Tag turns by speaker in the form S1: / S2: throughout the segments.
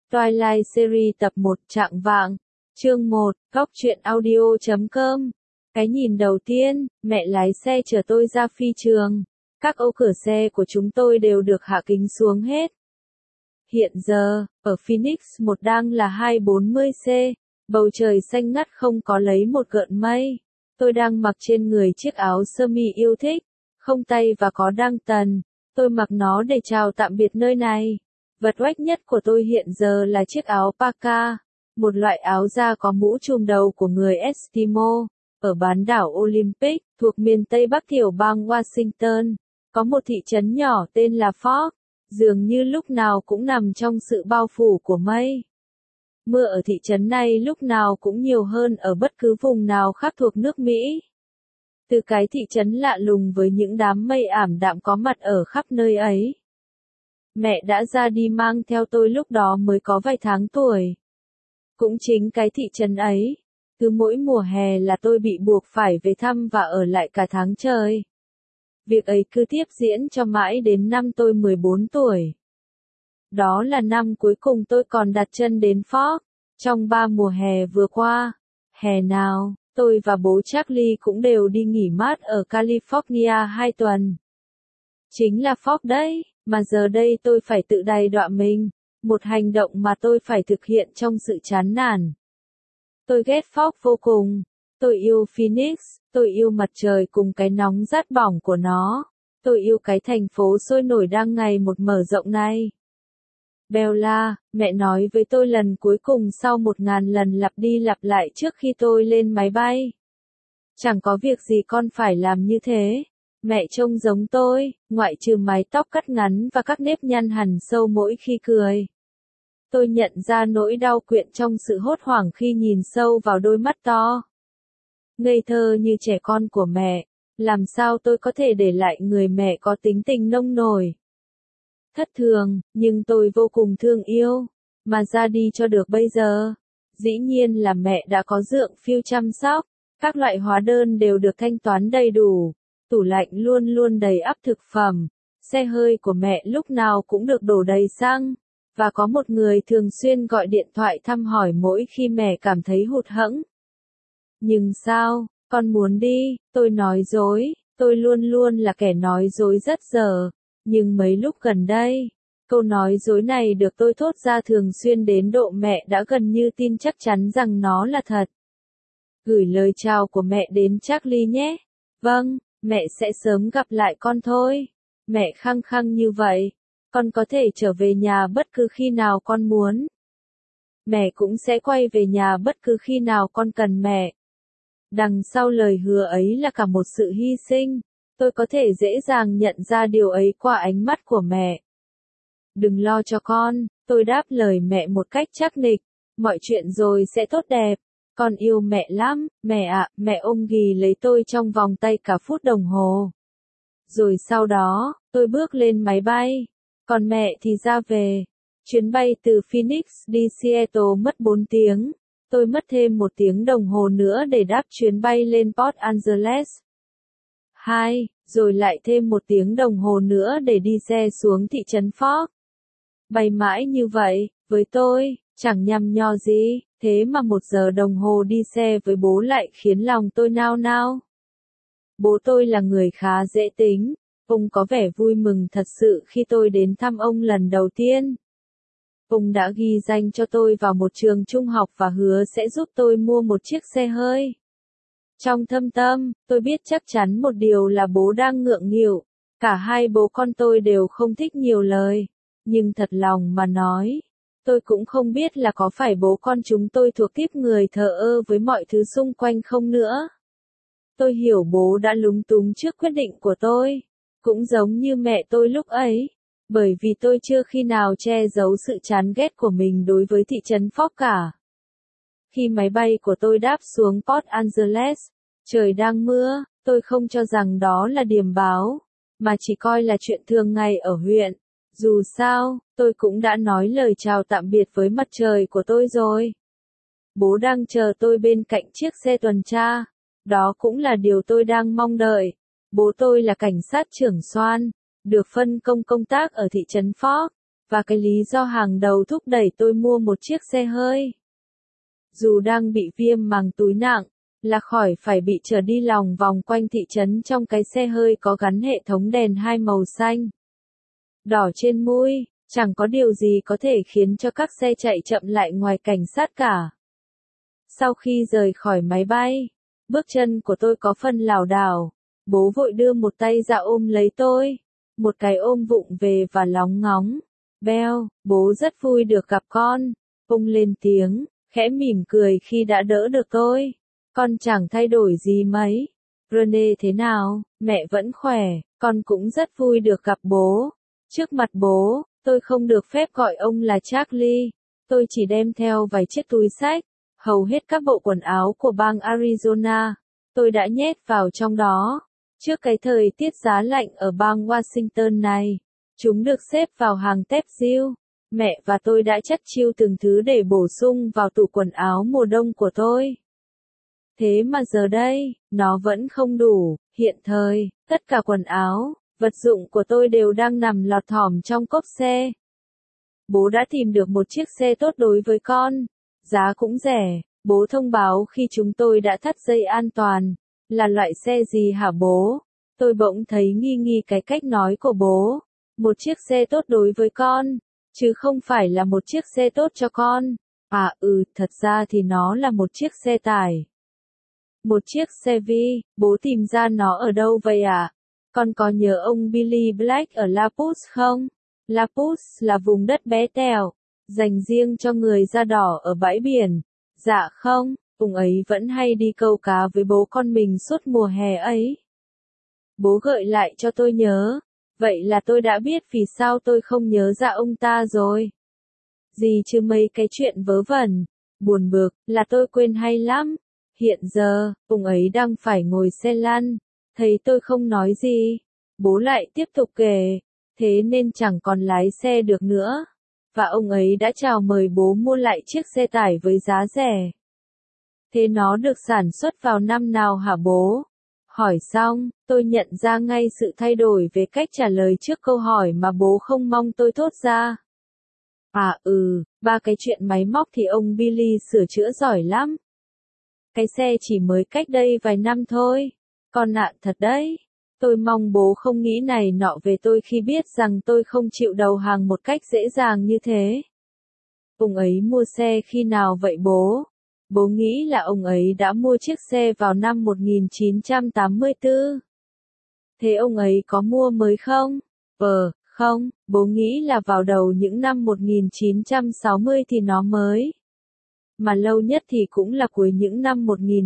S1: Twilight Series tập 1 Trạng vạng, chương 1, Góc truyện audio.com. Cái nhìn đầu tiên, mẹ lái xe chở tôi ra phi trường. Các ô cửa xe của chúng tôi đều được hạ kính xuống hết. Hiện giờ, ở Phoenix 1 đang là 240C, bầu trời xanh ngắt không có lấy một gợn mây. Tôi đang mặc trên người chiếc áo sơ mi yêu thích, không tay và có đăng tần. Tôi mặc nó để chào tạm biệt nơi này. Vật oách nhất của tôi hiện giờ là chiếc áo parka, một loại áo da có mũ trùm đầu của người Eskimo. Ở bán đảo Olympic, thuộc miền Tây Bắc tiểu bang Washington, có một thị trấn nhỏ tên là Fort, dường như lúc nào cũng nằm trong sự bao phủ của mây. Mưa ở thị trấn này lúc nào cũng nhiều hơn ở bất cứ vùng nào khác thuộc nước Mỹ. Từ cái thị trấn lạ lùng với những đám mây ảm đạm có mặt ở khắp nơi ấy. Mẹ đã ra đi mang theo tôi lúc đó mới có vài tháng tuổi. Cũng chính cái thị trấn ấy, cứ mỗi mùa hè là tôi bị buộc phải về thăm và ở lại cả tháng trời. Việc ấy cứ tiếp diễn cho mãi đến năm tôi 14 tuổi. Đó là năm cuối cùng tôi còn đặt chân đến Fort. Trong 3 mùa hè vừa qua, hè nào, tôi và bố Charlie cũng đều đi nghỉ mát ở California 2 tuần. Chính là Fort đấy, mà giờ đây tôi phải tự đày đọa mình, một hành động mà tôi phải thực hiện trong sự chán nản. Tôi ghét Fort vô cùng, tôi yêu Phoenix, tôi yêu mặt trời cùng cái nóng rát bỏng của nó, tôi yêu cái thành phố sôi nổi đang ngày một mở rộng này. Bella, mẹ nói với tôi lần cuối cùng sau 1000 lần lặp đi lặp lại trước khi tôi lên máy bay. Chẳng có việc gì con phải làm như thế. Mẹ trông giống tôi, ngoại trừ mái tóc cắt ngắn và các nếp nhăn hằn sâu mỗi khi cười. Tôi nhận ra nỗi đau quyện trong sự hốt hoảng khi nhìn sâu vào đôi mắt to. Ngây thơ như trẻ con của mẹ, làm sao tôi có thể để lại người mẹ có tính tình nông nổi. Thất thường, nhưng tôi vô cùng thương yêu, mà ra đi cho được bây giờ. Dĩ nhiên là mẹ đã có dượng phiêu chăm sóc, các loại hóa đơn đều được thanh toán đầy đủ. Tủ lạnh luôn luôn đầy ắp thực phẩm, xe hơi của mẹ lúc nào cũng được đổ đầy xăng, và có một người thường xuyên gọi điện thoại thăm hỏi mỗi khi mẹ cảm thấy hụt hẫng. Nhưng sao, con muốn đi, tôi nói dối, tôi luôn luôn là kẻ nói dối rất dở, nhưng mấy lúc gần đây, câu nói dối này được tôi thốt ra thường xuyên đến độ mẹ đã gần như tin chắc chắn rằng nó là thật. Gửi lời chào của mẹ đến Charlie nhé. Vâng. Mẹ sẽ sớm gặp lại con thôi. Mẹ khăng khăng như vậy. Con có thể trở về nhà bất cứ khi nào con muốn. Mẹ cũng sẽ quay về nhà bất cứ khi nào con cần mẹ. Đằng sau lời hứa ấy là cả một sự hy sinh. Tôi có thể dễ dàng nhận ra điều ấy qua ánh mắt của mẹ. Đừng lo cho con, tôi đáp lời mẹ một cách chắc nịch. Mọi chuyện rồi sẽ tốt đẹp. Con yêu mẹ lắm, mẹ ạ, mẹ ôm ghì lấy tôi trong vòng tay cả phút đồng hồ. Rồi sau đó, tôi bước lên máy bay, còn mẹ thì ra về. Chuyến bay từ Phoenix đi Seattle mất 4 tiếng, tôi mất thêm 1 tiếng đồng hồ nữa để đáp chuyến bay lên Port Angeles. 2, rồi lại thêm 1 tiếng đồng hồ nữa để đi xe xuống thị trấn Fort. Bay mãi như vậy, với tôi, chẳng nhằm nhò gì. Thế mà 1 giờ đồng hồ đi xe với bố lại khiến lòng tôi nao nao. Bố tôi là người khá dễ tính, ông có vẻ vui mừng thật sự khi tôi đến thăm ông lần đầu tiên. Ông đã ghi danh cho tôi vào một trường trung học và hứa sẽ giúp tôi mua một chiếc xe hơi. Trong thâm tâm, tôi biết chắc chắn một điều là bố đang ngượng nghịu, cả hai bố con tôi đều không thích nhiều lời, nhưng thật lòng mà nói. Tôi cũng không biết là có phải bố con chúng tôi thuộc tiếp người thờ ơ với mọi thứ xung quanh không nữa. Tôi hiểu bố đã lúng túng trước quyết định của tôi, cũng giống như mẹ tôi lúc ấy, bởi vì tôi chưa khi nào che giấu sự chán ghét của mình đối với thị trấn Fort cả. Khi máy bay của tôi đáp xuống Port Angeles, trời đang mưa, tôi không cho rằng đó là điềm báo, mà chỉ coi là chuyện thường ngày ở huyện. Dù sao, tôi cũng đã nói lời chào tạm biệt với mặt trời của tôi rồi. Bố đang chờ tôi bên cạnh chiếc xe tuần tra. Đó cũng là điều tôi đang mong đợi. Bố tôi là cảnh sát trưởng Soan, được phân công công tác ở thị trấn Fort, và cái lý do hàng đầu thúc đẩy tôi mua một chiếc xe hơi. Dù đang bị viêm màng túi nặng, là khỏi phải bị chở đi lòng vòng quanh thị trấn trong cái xe hơi có gắn hệ thống đèn hai màu xanh, đỏ trên mui, chẳng có điều gì có thể khiến cho các xe chạy chậm lại ngoài cảnh sát cả. Sau khi rời khỏi máy bay, bước chân của tôi có phần lảo đảo, bố vội đưa một tay ra ôm lấy tôi, một cái ôm vụng về và lóng ngóng. Bell, bố rất vui được gặp con, ông lên tiếng, khẽ mỉm cười khi đã đỡ được tôi. Con chẳng thay đổi gì mấy. Rene thế nào? Mẹ vẫn khỏe, con cũng rất vui được gặp bố. Trước mặt bố, tôi không được phép gọi ông là Charlie. Tôi chỉ đem theo vài chiếc túi xách, hầu hết các bộ quần áo của bang Arizona. Tôi đã nhét vào trong đó. Trước cái thời tiết giá lạnh ở bang Washington này, chúng được xếp vào hàng tép diêu. Mẹ và tôi đã chất chiêu từng thứ để bổ sung vào tủ quần áo mùa đông của tôi. Thế mà giờ đây, nó vẫn không đủ. Hiện thời, tất cả quần áo, vật dụng của tôi đều đang nằm lọt thỏm trong cốp xe. Bố đã tìm được một chiếc xe tốt đối với con. Giá cũng rẻ. Bố thông báo khi chúng tôi đã thắt dây an toàn. Là loại xe gì hả bố? Tôi bỗng thấy nghi nghi cái cách nói của bố. Một chiếc xe tốt đối với con, chứ không phải là một chiếc xe tốt cho con. À thật ra thì nó là một chiếc xe tải. Một chiếc xe vi, bố tìm ra nó ở đâu vậy ạ? Con có nhớ ông Billy Black ở La Pousse không? La Pousse là vùng đất bé tẹo, dành riêng cho người da đỏ ở bãi biển. Dạ không, ông ấy vẫn hay đi câu cá với bố con mình suốt mùa hè ấy. Bố gợi lại cho tôi nhớ. Vậy là tôi đã biết vì sao tôi không nhớ ra ông ta rồi. Gì chứ mấy cái chuyện vớ vẩn. Buồn bực, là tôi quên hay lắm. Hiện giờ, ông ấy đang phải ngồi xe lăn. Thấy tôi không nói gì. Bố lại tiếp tục kể. Thế nên chẳng còn lái xe được nữa. Và ông ấy đã chào mời bố mua lại chiếc xe tải với giá rẻ. Thế nó được sản xuất vào năm nào hả bố? Hỏi xong, tôi nhận ra ngay sự thay đổi về cách trả lời trước câu hỏi mà bố không mong tôi thốt ra. Ba cái chuyện máy móc thì ông Billy sửa chữa giỏi lắm. Cái xe chỉ mới cách đây vài năm thôi. Con ạ thật đấy. Tôi mong bố không nghĩ này nọ về tôi khi biết rằng tôi không chịu đầu hàng một cách dễ dàng như thế. Ông ấy mua xe khi nào vậy bố? Bố nghĩ là ông ấy đã mua chiếc xe vào năm 1984. Thế ông ấy có mua mới không? Không, bố nghĩ là vào đầu những năm 1960 thì nó mới. Mà lâu nhất thì cũng là cuối những năm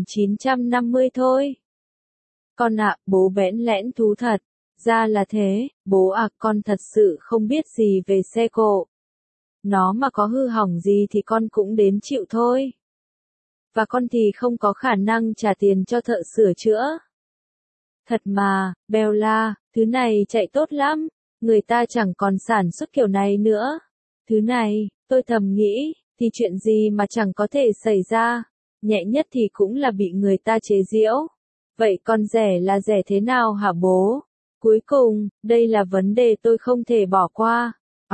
S1: 1950 thôi. Con ạ, bố bẽn lẽn thú thật. Ra là thế, bố ạ, con thật sự không biết gì về xe cộ. Nó mà có hư hỏng gì thì con cũng đến chịu thôi. Và con thì không có khả năng trả tiền cho thợ sửa chữa. Thật mà, Bella, thứ này chạy tốt lắm, người ta chẳng còn sản xuất kiểu này nữa. Thứ này, tôi thầm nghĩ, thì chuyện gì mà chẳng có thể xảy ra, nhẹ nhất thì cũng là bị người ta chế giễu. Vậy con rẻ là rẻ thế nào hả bố? Cuối cùng, đây là vấn đề tôi không thể bỏ qua.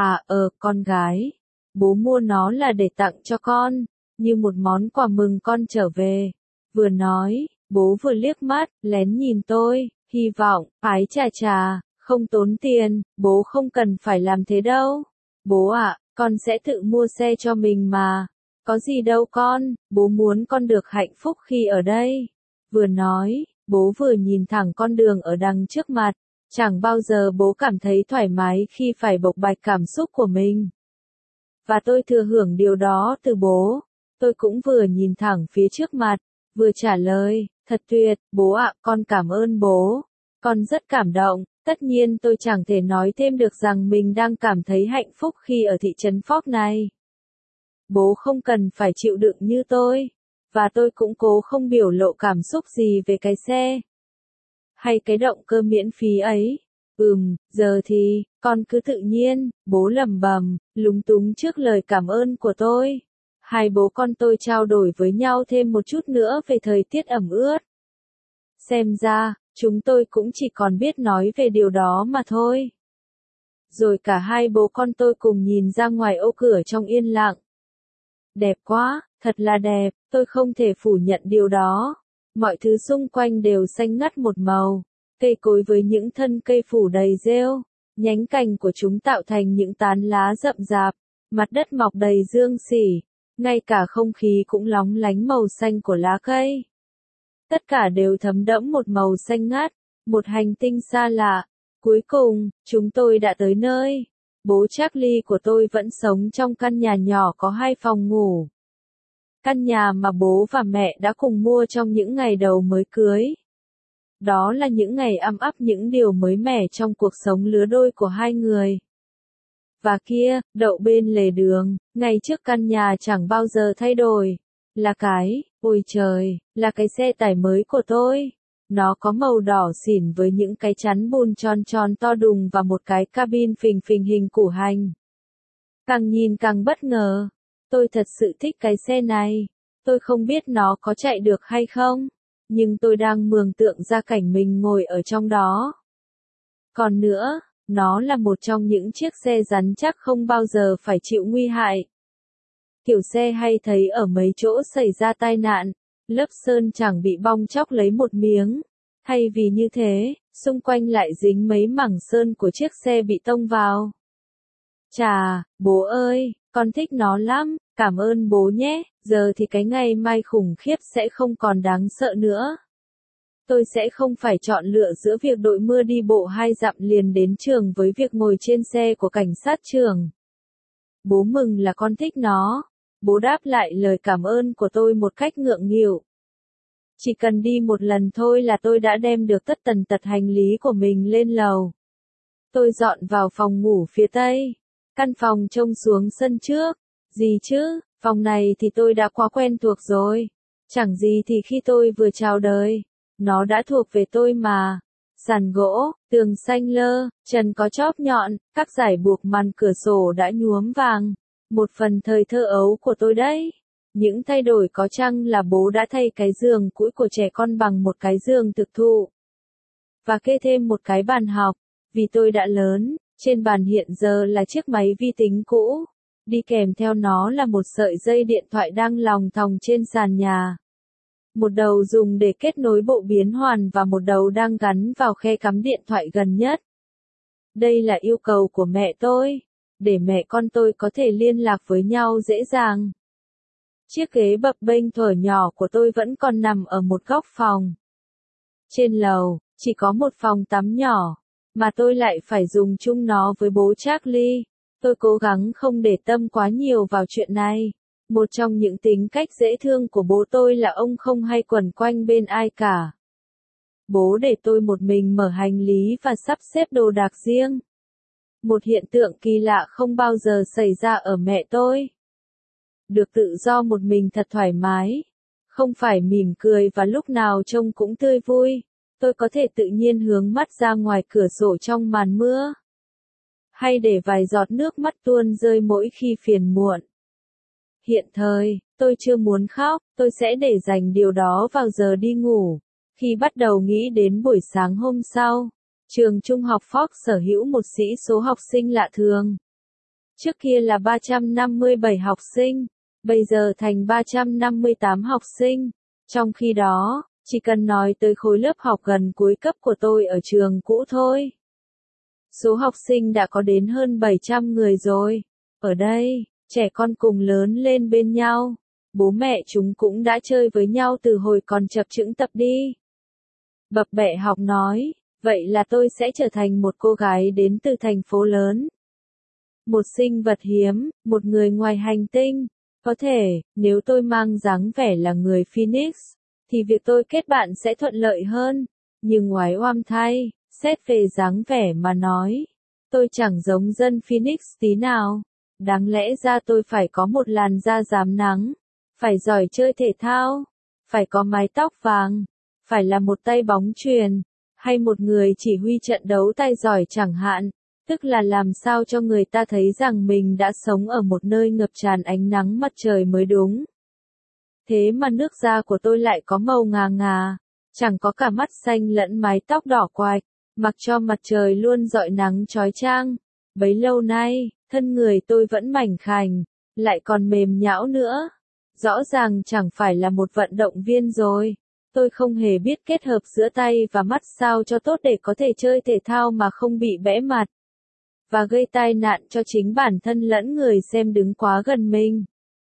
S1: Con gái. Bố mua nó là để tặng cho con, như một món quà mừng con trở về. Vừa nói, bố vừa liếc mắt, lén nhìn tôi, hy vọng, ái chà, không tốn tiền, bố không cần phải làm thế đâu. Bố ạ, con sẽ tự mua xe cho mình mà. Có gì đâu con, bố muốn con được hạnh phúc khi ở đây. Vừa nói, bố vừa nhìn thẳng con đường ở đằng trước mặt. Chẳng bao giờ bố cảm thấy thoải mái khi phải bộc bạch cảm xúc của mình. Và tôi thừa hưởng điều đó từ bố. Tôi cũng vừa nhìn thẳng phía trước mặt, vừa trả lời, thật tuyệt, bố ạ, con cảm ơn bố. Con rất cảm động, tất nhiên tôi chẳng thể nói thêm được rằng mình đang cảm thấy hạnh phúc khi ở thị trấn Fort này. Bố không cần phải chịu đựng như tôi, và tôi cũng cố không biểu lộ cảm xúc gì về cái xe. Hay cái động cơ miễn phí ấy. Giờ thì, con cứ tự nhiên, bố lẩm bẩm, lúng túng trước lời cảm ơn của tôi. Hai bố con tôi trao đổi với nhau thêm một chút nữa về thời tiết ẩm ướt. Xem ra, chúng tôi cũng chỉ còn biết nói về điều đó mà thôi. rồi cả hai bố con tôi cùng nhìn ra ngoài ô cửa trong yên lặng. Đẹp quá, thật là đẹp, tôi không thể phủ nhận điều đó. Mọi thứ xung quanh đều xanh ngắt một màu, cây cối với những thân cây phủ đầy rêu, nhánh cành của chúng tạo thành những tán lá rậm rạp, mặt đất mọc đầy dương xỉ, ngay cả không khí cũng lóng lánh màu xanh của lá cây. Tất cả đều thấm đẫm một màu xanh ngắt, một hành tinh xa lạ. Cuối cùng, chúng tôi đã tới nơi. Bố Charlie của tôi vẫn sống trong căn nhà nhỏ có 2 phòng ngủ. Căn nhà mà bố và mẹ đã cùng mua trong những ngày đầu mới cưới. Đó là những ngày ấm áp, những điều mới mẻ trong cuộc sống lứa đôi của hai người. Và kia, đậu bên lề đường, ngay trước căn nhà chẳng bao giờ thay đổi. Ôi trời, là cái xe tải mới của tôi. Nó có màu đỏ xỉn với những cái chắn bùn tròn tròn to đùng và một cái cabin phình phình hình củ hành. Càng nhìn càng bất ngờ. Tôi thật sự thích cái xe này. Tôi không biết nó có chạy được hay không, nhưng tôi đang mường tượng ra cảnh mình ngồi ở trong đó. Còn nữa, nó là một trong những chiếc xe rắn chắc không bao giờ phải chịu nguy hại. Kiểu xe hay thấy ở mấy chỗ xảy ra tai nạn, lớp sơn chẳng bị bong tróc lấy một miếng. Thay vì như thế, xung quanh lại dính mấy mảng sơn của chiếc xe bị tông vào. Chà, bố ơi, con thích nó lắm, cảm ơn bố nhé, giờ thì cái ngày mai khủng khiếp sẽ không còn đáng sợ nữa. Tôi sẽ không phải chọn lựa giữa việc đội mưa đi bộ 2 dặm liền đến trường với việc ngồi trên xe của cảnh sát trường. Bố mừng là con thích nó. Bố đáp lại lời cảm ơn của tôi một cách ngượng nghịu. Chỉ cần đi một lần thôi là tôi đã đem được tất tần tật hành lý của mình lên lầu. Tôi dọn vào phòng ngủ phía tây. Căn phòng trông xuống sân trước. Gì chứ, phòng này thì tôi đã quá quen thuộc rồi. Chẳng gì thì khi tôi vừa chào đời, nó đã thuộc về tôi mà. Sàn gỗ, tường xanh lơ, trần có chóp nhọn, các dải buộc màn cửa sổ đã nhuốm vàng. Một phần thời thơ ấu của tôi đấy. Những thay đổi có chăng là bố đã thay cái giường cũ của trẻ con bằng một cái giường thực thụ. Và kê thêm một cái bàn học, vì tôi đã lớn, trên bàn hiện giờ là chiếc máy vi tính cũ. Đi kèm theo nó là một sợi dây điện thoại đang lòng thòng trên sàn nhà. Một đầu dùng để kết nối bộ biến hoàn và một đầu đang gắn vào khe cắm điện thoại gần nhất. Đây là yêu cầu của mẹ tôi, để mẹ con tôi có thể liên lạc với nhau dễ dàng. Chiếc ghế bập bênh thuở nhỏ của tôi vẫn còn nằm ở một góc phòng. Trên lầu, chỉ có một phòng tắm nhỏ, mà tôi lại phải dùng chung nó với bố Charlie. Tôi cố gắng không để tâm quá nhiều vào chuyện này. Một trong những tính cách dễ thương của bố tôi là ông không hay quẩn quanh bên ai cả. Bố để tôi một mình mở hành lý và sắp xếp đồ đạc riêng. Một hiện tượng kỳ lạ không bao giờ xảy ra ở mẹ tôi. Được tự do một mình thật thoải mái. Không phải mỉm cười và lúc nào trông cũng tươi vui. Tôi có thể tự nhiên hướng mắt ra ngoài cửa sổ trong màn mưa. Hay để vài giọt nước mắt tuôn rơi mỗi khi phiền muộn. Hiện thời, tôi chưa muốn khóc, tôi sẽ để dành điều đó vào giờ đi ngủ. Khi bắt đầu nghĩ đến buổi sáng hôm sau, trường trung học Fox sở hữu một sĩ số học sinh lạ thường. Trước kia là 357 học sinh, bây giờ thành 358 học sinh. Trong khi đó, chỉ cần nói tới khối lớp học gần cuối cấp của tôi ở trường cũ thôi. Số học sinh đã có đến hơn 700 người rồi. Ở đây, trẻ con cùng lớn lên bên nhau. Bố mẹ chúng cũng đã chơi với nhau từ hồi còn chập chững tập đi. Bập bẹ học nói, vậy là tôi sẽ trở thành một cô gái đến từ thành phố lớn. Một sinh vật hiếm, một người ngoài hành tinh. Có thể, nếu tôi mang dáng vẻ là người Phoenix, thì việc tôi kết bạn sẽ thuận lợi hơn. Nhưng oái oăm thay, xét về dáng vẻ mà nói, tôi chẳng giống dân Phoenix tí nào. Đáng lẽ ra tôi phải có một làn da rám nắng, phải giỏi chơi thể thao, phải có mái tóc vàng, phải là một tay bóng chuyền, hay một người chỉ huy trận đấu tay giỏi chẳng hạn. Tức là làm sao cho người ta thấy rằng mình đã sống ở một nơi ngập tràn ánh nắng mặt trời mới đúng. Thế mà nước da của tôi lại có màu ngà ngà, chẳng có cả mắt xanh lẫn mái tóc đỏ quạch, mặc cho mặt trời luôn rọi nắng chói chang. Bấy lâu nay, thân người tôi vẫn mảnh khảnh, lại còn mềm nhão nữa. Rõ ràng chẳng phải là một vận động viên rồi. Tôi không hề biết kết hợp giữa tay và mắt sao cho tốt để có thể chơi thể thao mà không bị bẽ mặt. Và gây tai nạn cho chính bản thân lẫn người xem đứng quá gần mình.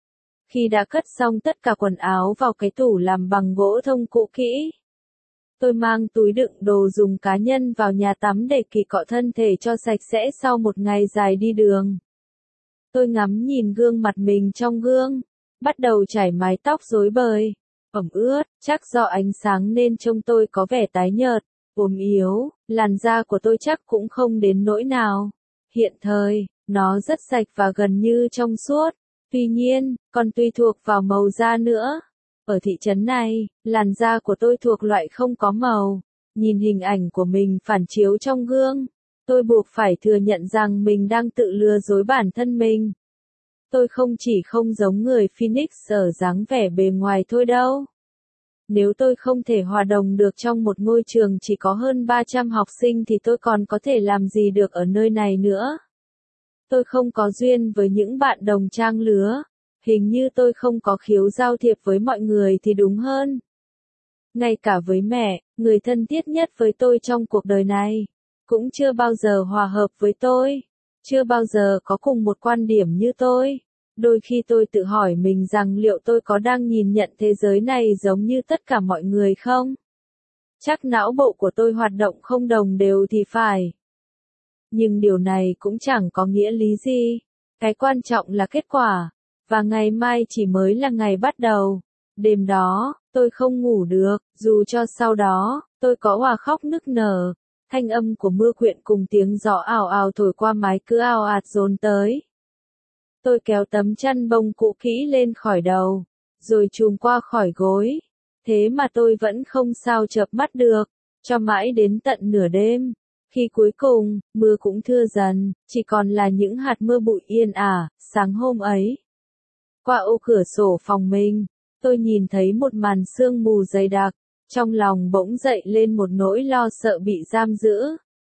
S1: Khi đã cất xong tất cả quần áo vào cái tủ làm bằng gỗ thông cũ kỹ, tôi mang túi đựng đồ dùng cá nhân vào nhà tắm để kỳ cọ thân thể cho sạch sẽ sau một ngày dài đi đường. Tôi ngắm nhìn gương mặt mình trong gương, bắt đầu chải mái tóc rối bời, ẩm ướt, chắc do ánh sáng nên trông tôi có vẻ tái nhợt, ốm yếu, làn da của tôi chắc cũng không đến nỗi nào. Hiện thời, nó rất sạch và gần như trong suốt, tuy nhiên, còn tùy thuộc vào màu da nữa. Ở thị trấn này, làn da của tôi thuộc loại không có màu. Nhìn hình ảnh của mình phản chiếu trong gương, tôi buộc phải thừa nhận rằng mình đang tự lừa dối bản thân mình. Tôi không chỉ không giống người Phoenix ở dáng vẻ bề ngoài thôi đâu. Nếu tôi không thể hòa đồng được trong một ngôi trường chỉ có hơn 300 học sinh thì tôi còn có thể làm gì được ở nơi này nữa. Tôi không có duyên với những bạn đồng trang lứa. Hình như tôi không có khiếu giao thiệp với mọi người thì đúng hơn. Ngay cả với mẹ, người thân thiết nhất với tôi trong cuộc đời này, cũng chưa bao giờ hòa hợp với tôi, chưa bao giờ có cùng một quan điểm như tôi. Đôi khi tôi tự hỏi mình rằng liệu tôi có đang nhìn nhận thế giới này giống như tất cả mọi người không? Chắc não bộ của tôi hoạt động không đồng đều thì phải. Nhưng điều này cũng chẳng có nghĩa lý gì. Cái quan trọng là kết quả. Và ngày mai chỉ mới là ngày bắt đầu. Đêm đó, tôi không ngủ được, dù cho sau đó, tôi có òa khóc nức nở. Thanh âm của mưa quyện cùng tiếng gió ào ào thổi qua mái cứ ào ạt dồn tới. Tôi kéo tấm chăn bông cũ kỹ lên khỏi đầu, rồi chùm qua khỏi gối. Thế mà tôi vẫn không sao chợp mắt được, cho mãi đến tận nửa đêm. Khi cuối cùng, mưa cũng thưa dần, chỉ còn là những hạt mưa bụi yên ả, sáng hôm ấy. Qua ô cửa sổ phòng mình, tôi nhìn thấy một màn sương mù dày đặc, trong lòng bỗng dậy lên một nỗi lo sợ bị giam giữ.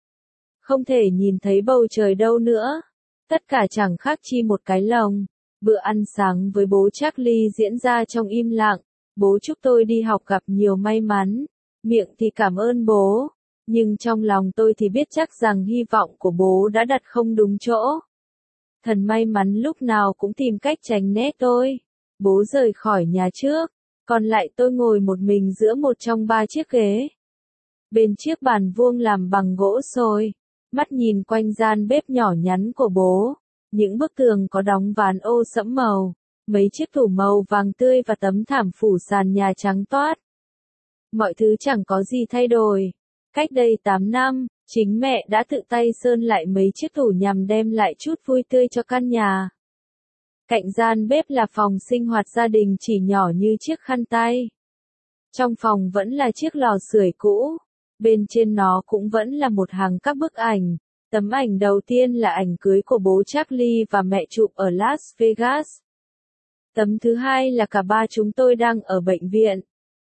S1: Không thể nhìn thấy bầu trời đâu nữa. Tất cả chẳng khác chi một cái lồng. Bữa ăn sáng với bố Charlie diễn ra trong im lặng. Bố chúc tôi đi học gặp nhiều may mắn. Miệng thì cảm ơn bố. Nhưng trong lòng tôi thì biết chắc rằng hy vọng của bố đã đặt không đúng chỗ. Thần may mắn lúc nào cũng tìm cách tránh né tôi. Bố rời khỏi nhà trước. Còn lại tôi ngồi một mình giữa một trong 3 chiếc ghế. Bên chiếc bàn vuông làm bằng gỗ sồi. Mắt nhìn quanh gian bếp nhỏ nhắn của bố. Những bức tường có đóng ván ô sẫm màu. Mấy chiếc tủ màu vàng tươi và tấm thảm phủ sàn nhà trắng toát. Mọi thứ chẳng có gì thay đổi. Cách đây 8 năm, chính mẹ đã tự tay sơn lại mấy chiếc tủ nhằm đem lại chút vui tươi cho căn nhà. Cạnh gian bếp là phòng sinh hoạt gia đình chỉ nhỏ như chiếc khăn tay. Trong phòng vẫn là chiếc lò sưởi cũ. Bên trên nó cũng vẫn là một hàng các bức ảnh. Tấm ảnh đầu tiên là ảnh cưới của bố Charlie và mẹ chụp ở Las Vegas. Tấm thứ hai là cả ba chúng tôi đang ở bệnh viện.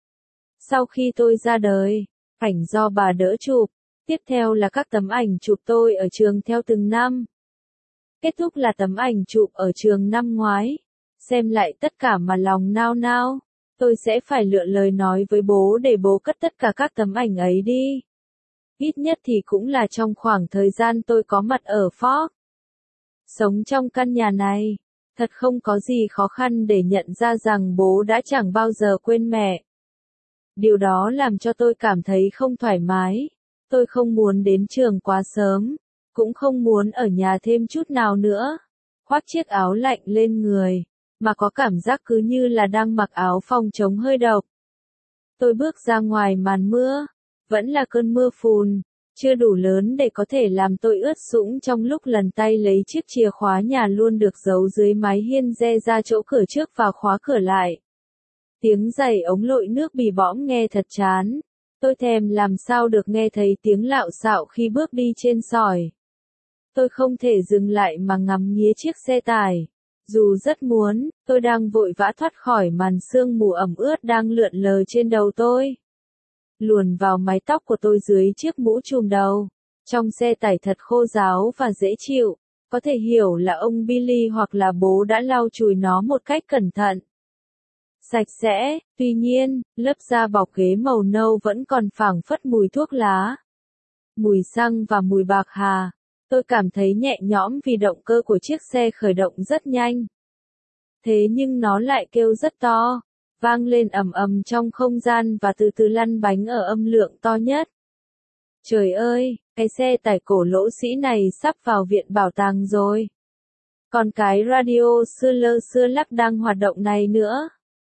S1: Sau khi tôi ra đời, ảnh do bà đỡ chụp. Tiếp theo là các tấm ảnh chụp tôi ở trường theo từng năm. Kết thúc là tấm ảnh chụp ở trường năm ngoái. Xem lại tất cả mà lòng nao nao. Tôi sẽ phải lựa lời nói với bố để bố cất tất cả các tấm ảnh ấy đi. Ít nhất thì cũng là trong khoảng thời gian tôi có mặt ở Ford. Sống trong căn nhà này, thật không có gì khó khăn để nhận ra rằng bố đã chẳng bao giờ quên mẹ. Điều đó làm cho tôi cảm thấy không thoải mái. Tôi không muốn đến trường quá sớm, cũng không muốn ở nhà thêm chút nào nữa. Khoác chiếc áo lạnh lên người, mà có cảm giác cứ như là đang mặc áo phòng chống hơi độc. Tôi bước ra ngoài màn mưa, vẫn là cơn mưa phùn, chưa đủ lớn để có thể làm tôi ướt sũng trong lúc lần tay lấy chiếc chìa khóa nhà luôn được giấu dưới mái hiên re ra chỗ cửa trước và khóa cửa lại. Tiếng giày ống lội nước bì bõm nghe thật chán. Tôi thèm làm sao được nghe thấy tiếng lạo xạo khi bước đi trên sỏi. Tôi không thể dừng lại mà ngắm nghía chiếc xe tải. Dù rất muốn, tôi đang vội vã thoát khỏi màn sương mù ẩm ướt đang lượn lờ trên đầu tôi. Luồn vào mái tóc của tôi dưới chiếc mũ trùm đầu. Trong xe tải thật khô ráo và dễ chịu. có thể hiểu là ông Billy hoặc là bố đã lau chùi nó một cách cẩn thận. Sạch sẽ, tuy nhiên, lớp da bọc ghế màu nâu vẫn còn phảng phất mùi thuốc lá, mùi xăng và mùi bạc hà. Tôi cảm thấy nhẹ nhõm vì động cơ của chiếc xe khởi động rất nhanh. Thế nhưng nó lại kêu rất to, vang lên ầm ầm trong không gian và từ từ lăn bánh ở âm lượng to nhất. Trời ơi, cái xe tải cổ lỗ sĩ này sắp vào viện bảo tàng rồi. Còn cái radio xưa lơ xưa lắc đang hoạt động này nữa.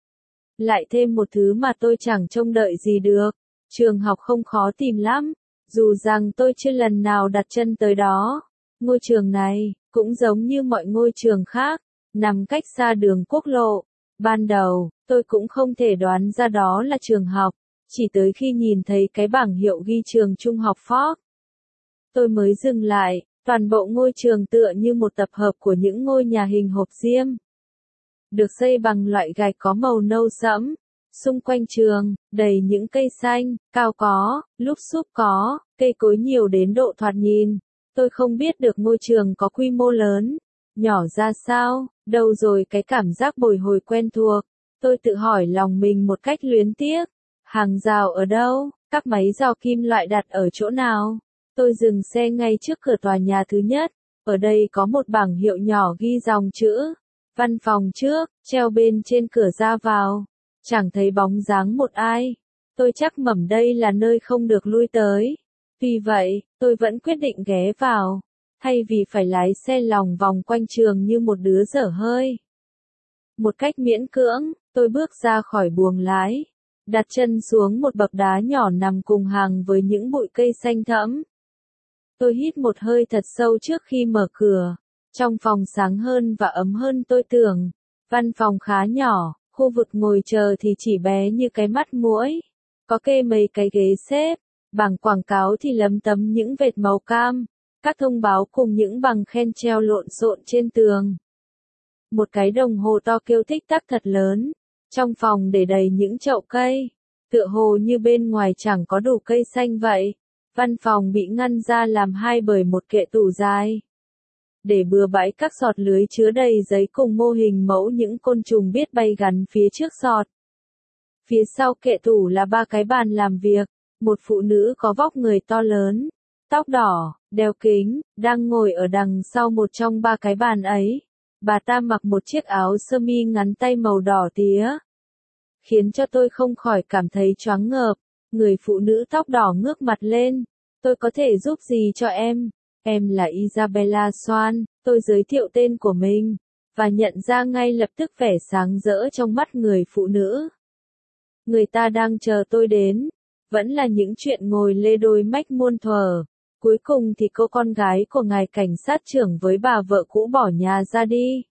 S1: Lại thêm một thứ mà tôi chẳng trông đợi gì được. Trường học không khó tìm lắm, dù rằng tôi chưa lần nào đặt chân tới đó. Ngôi trường này, cũng giống như mọi ngôi trường khác, nằm cách xa đường quốc lộ. Ban đầu, tôi cũng không thể đoán ra đó là trường học, chỉ tới khi nhìn thấy cái bảng hiệu ghi trường trung học Ford. Tôi mới dừng lại, toàn bộ ngôi trường tựa như một tập hợp của những ngôi nhà hình hộp diêm. Được xây bằng loại gạch có màu nâu sẫm. Xung quanh trường, đầy những cây xanh, cao có, lúc xúp có, cây cối nhiều đến độ thoạt nhìn. Tôi không biết được ngôi trường có quy mô lớn, nhỏ ra sao, đâu rồi cái cảm giác bồi hồi quen thuộc. Tôi tự hỏi lòng mình một cách luyến tiếc. Hàng rào ở đâu, các máy dò kim loại đặt ở chỗ nào? Tôi dừng xe ngay trước cửa tòa nhà thứ nhất. Ở đây có một bảng hiệu nhỏ ghi dòng chữ văn phòng trước, treo bên trên cửa ra vào. Chẳng thấy bóng dáng một ai. Tôi chắc mẩm đây là nơi không được lui tới. Tuy vậy, tôi vẫn quyết định ghé vào, thay vì phải lái xe lòng vòng quanh trường như một đứa dở hơi. Một cách miễn cưỡng, tôi bước ra khỏi buồng lái, đặt chân xuống một bậc đá nhỏ nằm cùng hàng với những bụi cây xanh thẫm. Tôi hít một hơi thật sâu trước khi mở cửa. Trong phòng sáng hơn và ấm hơn tôi tưởng. Văn phòng khá nhỏ, khu vực ngồi chờ thì chỉ bé như cái mắt muỗi. Có kê mấy cái ghế xếp, bảng quảng cáo thì lấm tấm những vệt màu cam, các thông báo cùng những bằng khen treo lộn xộn trên tường. Một cái đồng hồ to kêu tích tắc thật lớn. Trong phòng để đầy những chậu cây, tựa hồ như bên ngoài chẳng có đủ cây xanh vậy. Văn phòng bị ngăn ra làm hai bởi một kệ tủ dài, để bừa bãi các sọt lưới chứa đầy giấy cùng mô hình mẫu những côn trùng biết bay gắn phía trước sọt. Phía sau kệ tủ là ba cái bàn làm việc, một phụ nữ có vóc người to lớn, tóc đỏ, đeo kính, đang ngồi ở đằng sau một trong ba cái bàn ấy. Bà ta mặc một chiếc áo sơ mi ngắn tay màu đỏ tía, khiến cho tôi không khỏi cảm thấy choáng ngợp. Người phụ nữ tóc đỏ ngước mặt lên. Tôi có thể giúp gì cho em? Em là Isabella Swan, tôi giới thiệu tên của mình, và nhận ra ngay lập tức vẻ sáng rỡ trong mắt người phụ nữ. Người ta đang chờ tôi đến, vẫn là những chuyện ngồi lê đôi mách muôn thuở. Cuối cùng thì cô con gái của ngài cảnh sát trưởng với bà vợ cũ bỏ nhà ra đi.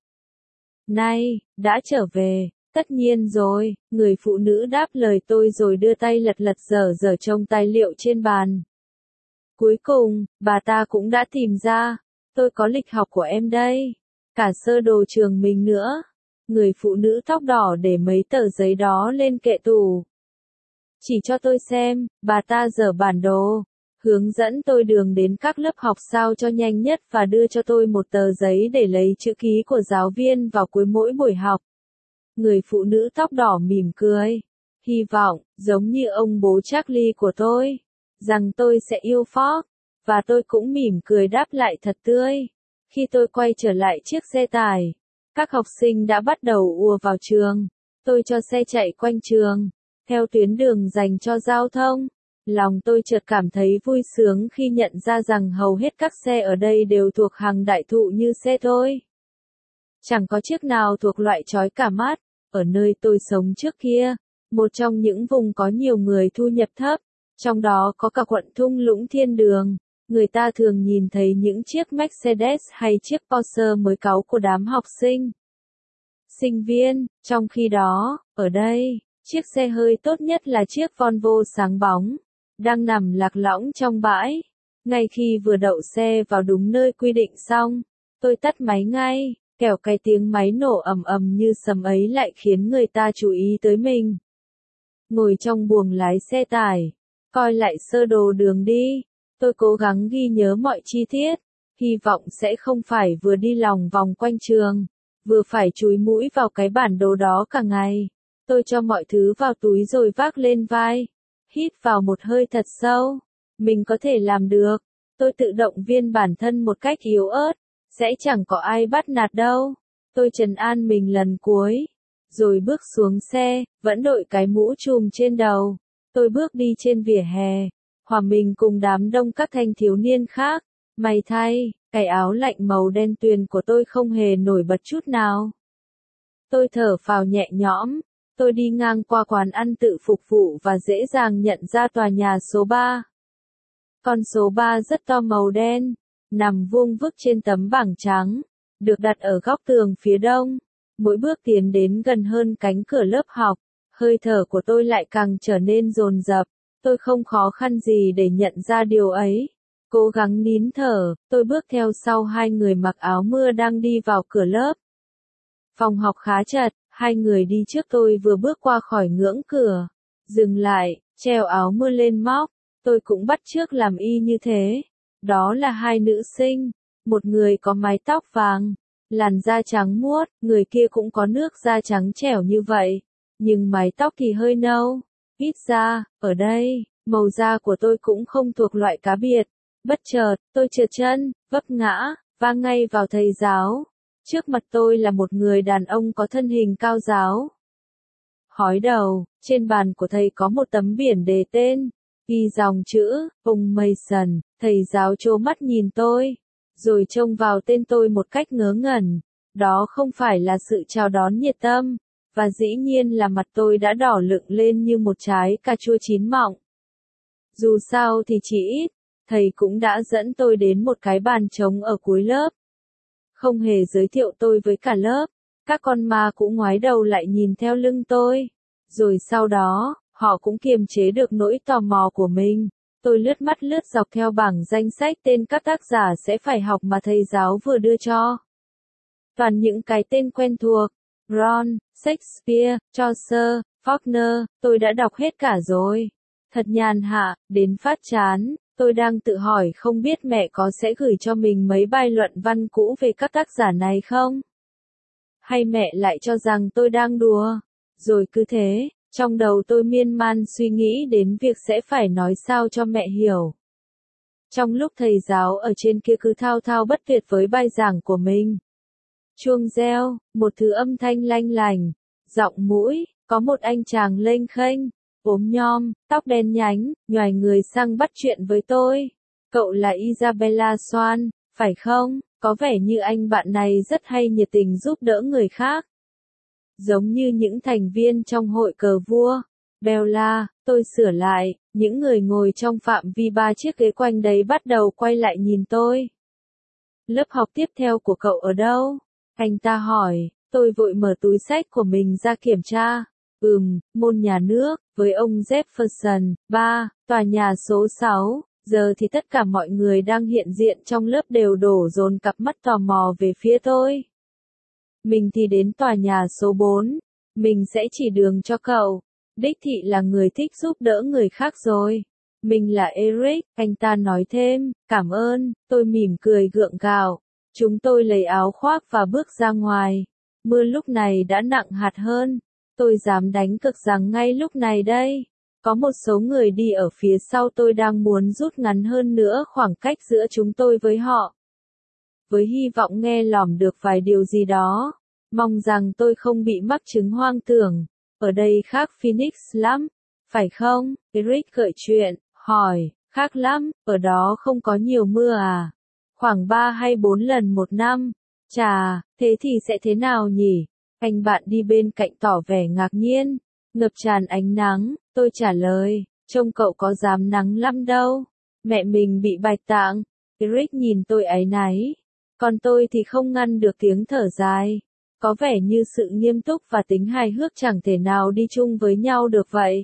S1: Này, đã trở về. Tất nhiên rồi, người phụ nữ đáp lời tôi rồi đưa tay lật lật dở trong tài liệu trên bàn. Cuối cùng, bà ta cũng đã tìm ra. Tôi có lịch học của em đây. Cả sơ đồ trường mình nữa. Người phụ nữ tóc đỏ để mấy tờ giấy đó lên kệ tủ. Chỉ cho tôi xem, bà ta dở bản đồ. Hướng dẫn tôi đường đến các lớp học sao cho nhanh nhất và đưa cho tôi một tờ giấy để lấy chữ ký của giáo viên vào cuối mỗi buổi học. Người phụ nữ tóc đỏ mỉm cười. Hy vọng, giống như ông bố Charlie của tôi, rằng tôi sẽ yêu Ford. Và tôi cũng mỉm cười đáp lại thật tươi. Khi tôi quay trở lại chiếc xe tải, các học sinh đã bắt đầu ùa vào trường. Tôi cho xe chạy quanh trường, theo tuyến đường dành cho giao thông. Lòng tôi chợt cảm thấy vui sướng khi nhận ra rằng hầu hết các xe ở đây đều thuộc hàng đại thụ như xe tôi. Chẳng có chiếc nào thuộc loại chói cả mắt. Ở nơi tôi sống trước kia, một trong những vùng có nhiều người thu nhập thấp, trong đó có cả quận thung lũng thiên đường, người ta thường nhìn thấy những chiếc Mercedes hay chiếc Porsche mới cáu của đám học sinh, sinh viên. Trong khi đó, ở đây, chiếc xe hơi tốt nhất là chiếc Volvo sáng bóng, đang nằm lạc lõng trong bãi. Ngay khi vừa đậu xe vào đúng nơi quy định xong, tôi tắt máy ngay. Kẻo cái tiếng máy nổ ầm ầm như sấm ấy lại khiến người ta chú ý tới mình. Ngồi trong buồng lái xe tải, coi lại sơ đồ đường đi, tôi cố gắng ghi nhớ mọi chi tiết, hy vọng sẽ không phải vừa đi lòng vòng quanh trường, vừa phải chúi mũi vào cái bản đồ đó cả ngày. Tôi cho mọi thứ vào túi rồi vác lên vai, hít vào một hơi thật sâu. Mình có thể làm được. Tôi tự động viên bản thân một cách yếu ớt, sẽ chẳng có ai bắt nạt đâu. Tôi trấn an mình lần cuối, rồi bước xuống xe, vẫn đội cái mũ trùm trên đầu. Tôi bước đi trên vỉa hè, hòa mình cùng đám đông các thanh thiếu niên khác. May thay, cái áo lạnh màu đen tuyền của tôi không hề nổi bật chút nào. Tôi thở phào nhẹ nhõm. Tôi đi ngang qua quán ăn tự phục vụ và dễ dàng nhận ra tòa nhà số 3. Con số 3 rất to màu đen, nằm vuông vức trên tấm bảng trắng, được đặt ở góc tường phía đông. Mỗi bước tiến đến gần hơn cánh cửa lớp học, hơi thở của tôi lại càng trở nên dồn dập. Tôi không khó khăn gì để nhận ra điều ấy. Cố gắng nín thở, tôi bước theo sau hai người mặc áo mưa đang đi vào cửa lớp. Phòng học khá chật, hai người đi trước tôi vừa bước qua khỏi ngưỡng cửa. Dừng lại, treo áo mưa lên móc. Tôi cũng bắt chước làm y như thế. Đó là hai nữ sinh, một người có mái tóc vàng, làn da trắng muốt, người kia cũng có nước da trắng trẻo như vậy, nhưng mái tóc thì hơi nâu. Ít ra, ở đây, màu da của tôi cũng không thuộc loại cá biệt. Bất chợt, tôi trượt chân, vấp ngã, va ngay vào thầy giáo. Trước mặt tôi là một người đàn ông có thân hình cao ráo. Hói đầu, trên bàn của thầy có một tấm biển đề tên, ghi dòng chữ, ông Mason. Thầy giáo trố mắt nhìn tôi, rồi trông vào tên tôi một cách ngớ ngẩn. Đó không phải là sự chào đón nhiệt tâm, và dĩ nhiên là mặt tôi đã đỏ lựng lên như một trái cà chua chín mọng. Dù sao thì chỉ ít, thầy cũng đã dẫn tôi đến một cái bàn trống ở cuối lớp. Không hề giới thiệu tôi với cả lớp, các con ma cũng ngoái đầu lại nhìn theo lưng tôi. Rồi sau đó, họ cũng kiềm chế được nỗi tò mò của mình. Tôi lướt mắt lướt dọc theo bảng danh sách tên các tác giả sẽ phải học mà thầy giáo vừa đưa cho. Toàn những cái tên quen thuộc, Ron, Shakespeare, Chaucer, Faulkner, tôi đã đọc hết cả rồi. Thật nhàn hạ, đến phát chán, tôi đang tự hỏi không biết mẹ có sẽ gửi cho mình mấy bài luận văn cũ về các tác giả này không? Hay mẹ lại cho rằng tôi đang đùa? Rồi cứ thế, trong đầu tôi miên man suy nghĩ đến việc sẽ phải nói sao cho mẹ hiểu. Trong lúc thầy giáo ở trên kia cứ thao thao bất tuyệt với bài giảng của mình. Chuông reo, một thứ âm thanh lanh lành, giọng mũi, có một anh chàng lênh khênh, ốm nhom, tóc đen nhánh, nhoài người sang bắt chuyện với tôi. Cậu là Isabella Swan, phải không? Có vẻ như anh bạn này rất hay nhiệt tình giúp đỡ người khác. Giống như những thành viên trong hội cờ vua. Bella, tôi sửa lại, những người ngồi trong phạm vi 3 chiếc ghế quanh đấy bắt đầu quay lại nhìn tôi. Lớp học tiếp theo của cậu ở đâu? Anh ta hỏi, tôi vội mở túi xách của mình ra kiểm tra. Môn nhà nước, với ông Jefferson, 3, tòa nhà số 6, giờ thì tất cả mọi người đang hiện diện trong lớp đều đổ dồn cặp mắt tò mò về phía tôi. Mình thì đến tòa nhà số 4, mình sẽ chỉ đường cho cậu. Đích thị là người thích giúp đỡ người khác rồi. Mình là Eric, anh ta nói thêm, cảm ơn, tôi mỉm cười gượng gạo. Chúng tôi lấy áo khoác và bước ra ngoài. Mưa lúc này đã nặng hạt hơn. Tôi dám đánh cược rằng ngay lúc này đây, có một số người đi ở phía sau tôi đang muốn rút ngắn hơn nữa khoảng cách giữa chúng tôi với họ. Với hy vọng nghe lỏm được vài điều gì đó, mong rằng tôi không bị mắc chứng hoang tưởng. Ở đây khác Phoenix lắm, phải không? Eric gợi chuyện, hỏi, khác lắm, ở đó không có nhiều mưa à? Khoảng 3 hay 4 lần một năm. Chà, thế thì sẽ thế nào nhỉ? Anh bạn đi bên cạnh tỏ vẻ ngạc nhiên. Ngập tràn ánh nắng, tôi trả lời, trông cậu có dám nắng lắm đâu. Mẹ mình bị bạch tạng. Eric nhìn tôi áy náy. Còn tôi thì không ngăn được tiếng thở dài. Có vẻ như sự nghiêm túc và tính hài hước chẳng thể nào đi chung với nhau được vậy.